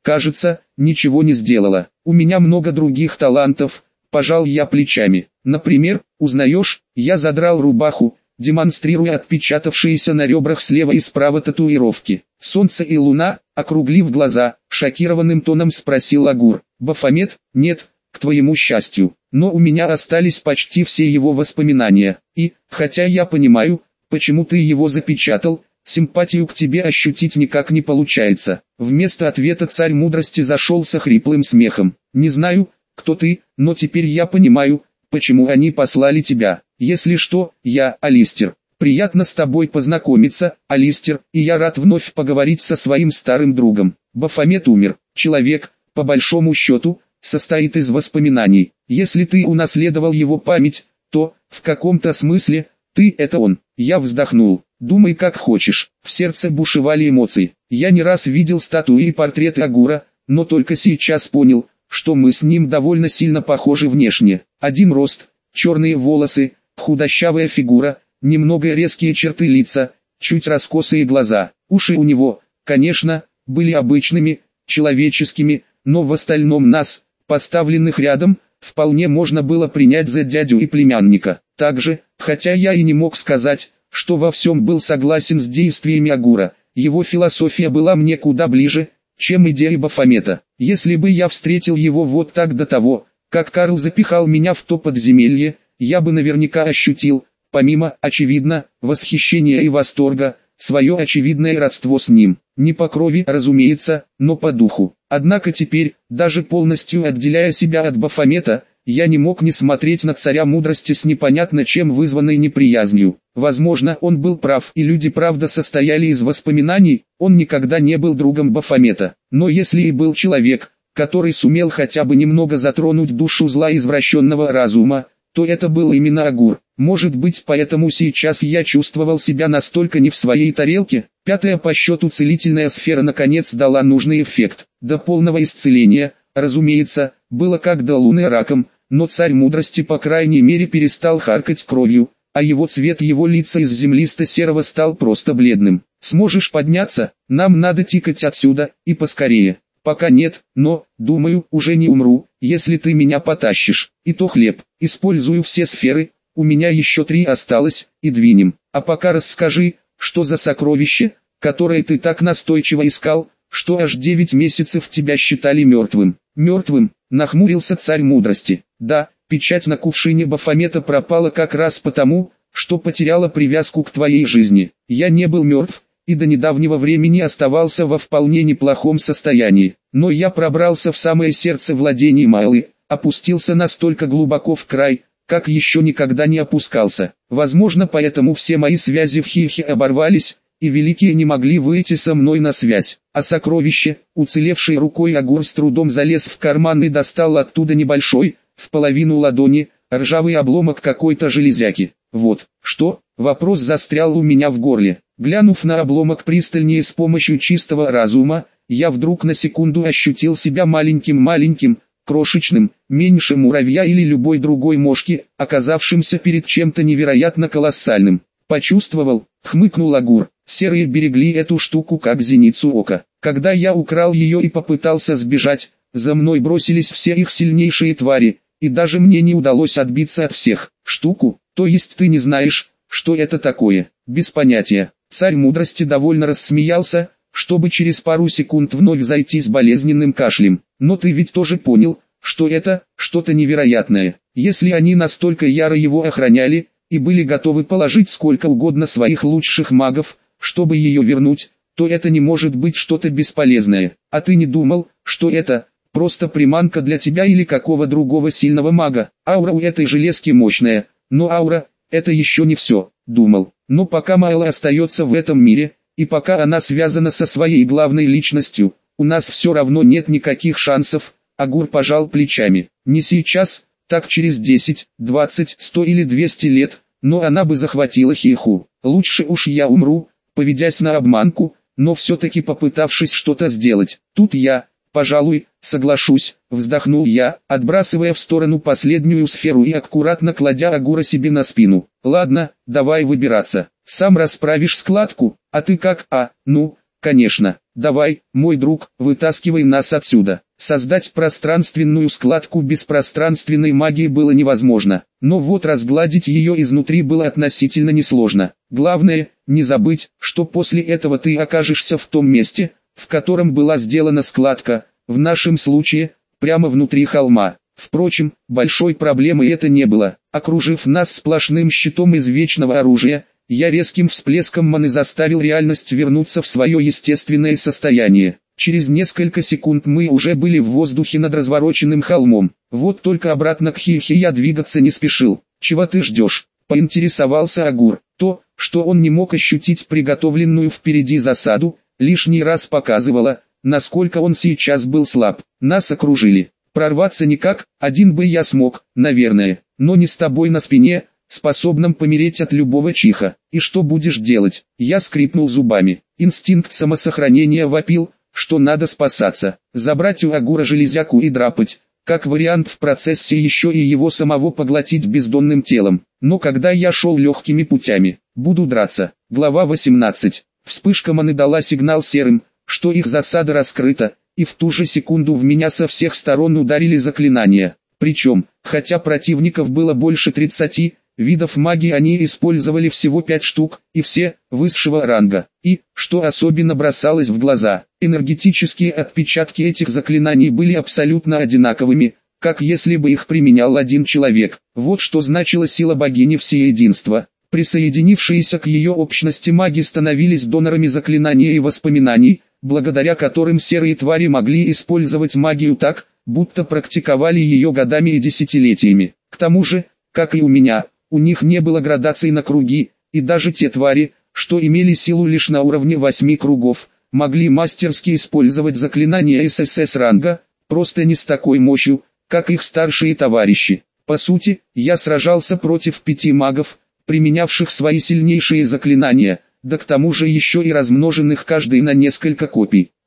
кажется, ничего не сделала. У меня много других талантов, пожал я плечами. Например, узнаешь, я задрал рубаху, демонстрируя отпечатавшиеся на ребрах слева и справа татуировки. Солнце и луна, округлив глаза, шокированным тоном спросил Агур. Бафомет? Нет, к твоему счастью. Но у меня остались почти все его воспоминания. И, хотя я понимаю, почему ты его запечатал, симпатию к тебе ощутить никак не получается. Вместо ответа царь мудрости зашелся хриплым смехом. Не знаю, кто ты, но теперь я понимаю, почему они послали тебя. Если что, я Алистер. Приятно с тобой познакомиться, Алистер, и я рад вновь поговорить со своим старым другом. Бафомет умер. Человек, по большому счету, состоит из воспоминаний. Если ты унаследовал его память, то, в каком-то смысле, ты – это он. Я вздохнул. Думай как хочешь. В сердце бушевали эмоции. Я не раз видел статуи и портреты Агура, но только сейчас понял, что мы с ним довольно сильно похожи внешне. Один рост, черные волосы, худощавая фигура, немного резкие черты лица, чуть раскосые глаза. Уши у него, конечно, были обычными, человеческими, но в остальном нас, поставленных рядом, вполне можно было принять за дядю и племянника. Также, хотя я и не мог сказать, что во всем был согласен с действиями Агура, его философия была мне куда ближе, чем идея Бафомета. Если бы я встретил его вот так до того, как Карл запихал меня в то подземелье, я бы наверняка ощутил, помимо, очевидно, восхищения и восторга, свое очевидное родство с ним. Не по крови, разумеется, но по духу. Однако теперь, даже полностью отделяя себя от Бафомета, я не мог не смотреть на царя мудрости с непонятно чем вызванной неприязнью. Возможно, он был прав, и люди правда состояли из воспоминаний, он никогда не был другом Бафомета. Но если и был человек, который сумел хотя бы немного затронуть душу зла извращенного разума, то это был именно Агур. Может быть, поэтому сейчас я чувствовал себя настолько не в своей тарелке. Пятая по счету целительная сфера наконец дала нужный эффект. До полного исцеления, разумеется, было как до луны раком, но царь мудрости по крайней мере перестал харкать кровью, а его цвет его лица из землисто-серого стал просто бледным. «Сможешь подняться? Нам надо тикать отсюда, и поскорее». «Пока нет, но, думаю, уже не умру, если ты меня потащишь. И то хлеб. Использую все сферы, у меня еще 3 осталось, и двинем. А пока расскажи, что за сокровище, которое ты так настойчиво искал, что аж 9 месяцев тебя считали мертвым». «Мертвым?» — нахмурился царь мудрости. «Да, печать на кувшине Бафомета пропала как раз потому, что потеряла привязку к твоей жизни. Я не был мертв, и до недавнего времени оставался во вполне неплохом состоянии. Но я пробрался в самое сердце владений Майлы, опустился настолько глубоко в край, как еще никогда не опускался. Возможно, поэтому все мои связи в Хильхе оборвались, и великие не могли выйти со мной на связь. А сокровище, уцелевшей рукой Агур с трудом залез в карман и достал оттуда небольшой, в половину ладони, ржавый обломок какой-то железяки. Вот, что? Вопрос застрял у меня в горле. Глянув на обломок пристальнее с помощью чистого разума, я вдруг на секунду ощутил себя маленьким, крошечным, меньше муравья или любой другой мошки, оказавшимся перед чем-то невероятно колоссальным. «Почувствовал?» — хмыкнул Агур. «Серые берегли эту штуку как зеницу ока. Когда я украл ее и попытался сбежать, за мной бросились все их сильнейшие твари, и даже мне не удалось отбиться от всех. Штуку? То есть ты не знаешь, что это такое?» «Без понятия». Царь мудрости довольно рассмеялся, чтобы через пару секунд вновь зайти с болезненным кашлем. «Но ты ведь тоже понял, что это что-то невероятное. Если они настолько яро его охраняли, и были готовы положить сколько угодно своих лучших магов, чтобы ее вернуть, то это не может быть что-то бесполезное. А ты не думал, что это просто приманка для тебя или какого другого сильного мага? Аура у этой железки мощная, но аура — это еще не все, думал. Но пока Майла остается в этом мире, и пока она связана со своей главной личностью, у нас все равно нет никаких шансов». Агур пожал плечами. «Не сейчас, так через 10, 20, 100 или 200 лет, но она бы захватила Хильху. Лучше уж я умру, поведясь на обманку, но все-таки попытавшись что-то сделать. Тут я, пожалуй, соглашусь», вздохнул я, отбрасывая в сторону последнюю сферу и аккуратно кладя Агура себе на спину. «Ладно, давай выбираться. Сам расправишь складку, а ты как? Ну, конечно». Давай, мой друг, вытаскивай нас отсюда. Создать пространственную складку без пространственной магии было невозможно, но вот разгладить ее изнутри было относительно несложно. Главное, не забыть, что после этого ты окажешься в том месте, в котором была сделана складка, в нашем случае, прямо внутри холма. Впрочем, большой проблемой это не было. Окружив нас сплошным щитом из вечного оружия, я резким всплеском маны заставил реальность вернуться в свое естественное состояние. Через несколько секунд мы уже были в воздухе над развороченным холмом. Вот только обратно к Хихи я двигаться не спешил. «Чего ты ждешь?» — поинтересовался Агур. То, что он не мог ощутить приготовленную впереди засаду, лишний раз показывало, насколько он сейчас был слаб. Нас окружили. Прорваться никак, один бы я смог, наверное, но не с тобой на спине, способным помереть от любого чиха. И что будешь делать? Я скрипнул зубами. Инстинкт самосохранения вопил, что надо спасаться, забрать у Агура железяку и драпать, как вариант в процессе еще и его самого поглотить бездонным телом. Но когда я шел легкими путями, буду драться. Глава 18. Вспышка маны дала сигнал серым, что их засада раскрыта, и в ту же секунду в меня со всех сторон ударили заклинания. Причем, хотя противников было больше 30, видов магии они использовали всего 5 штук, и все высшего ранга. И, что особенно бросалось в глаза, энергетические отпечатки этих заклинаний были абсолютно одинаковыми, как если бы их применял один человек. Вот что значила сила богини всеединства. Присоединившиеся к ее общности маги становились донорами заклинаний и воспоминаний, благодаря которым серые твари могли использовать магию так, будто практиковали ее годами и десятилетиями. К тому же, как и у меня, у них не было градаций на круги, и даже те твари, что имели силу лишь на уровне 8 кругов, могли мастерски использовать заклинания ССС ранга, просто не с такой мощью, как их старшие товарищи. По сути, я сражался против 5 магов, применявших свои сильнейшие заклинания, да к тому же еще и размноженных каждый на несколько копий.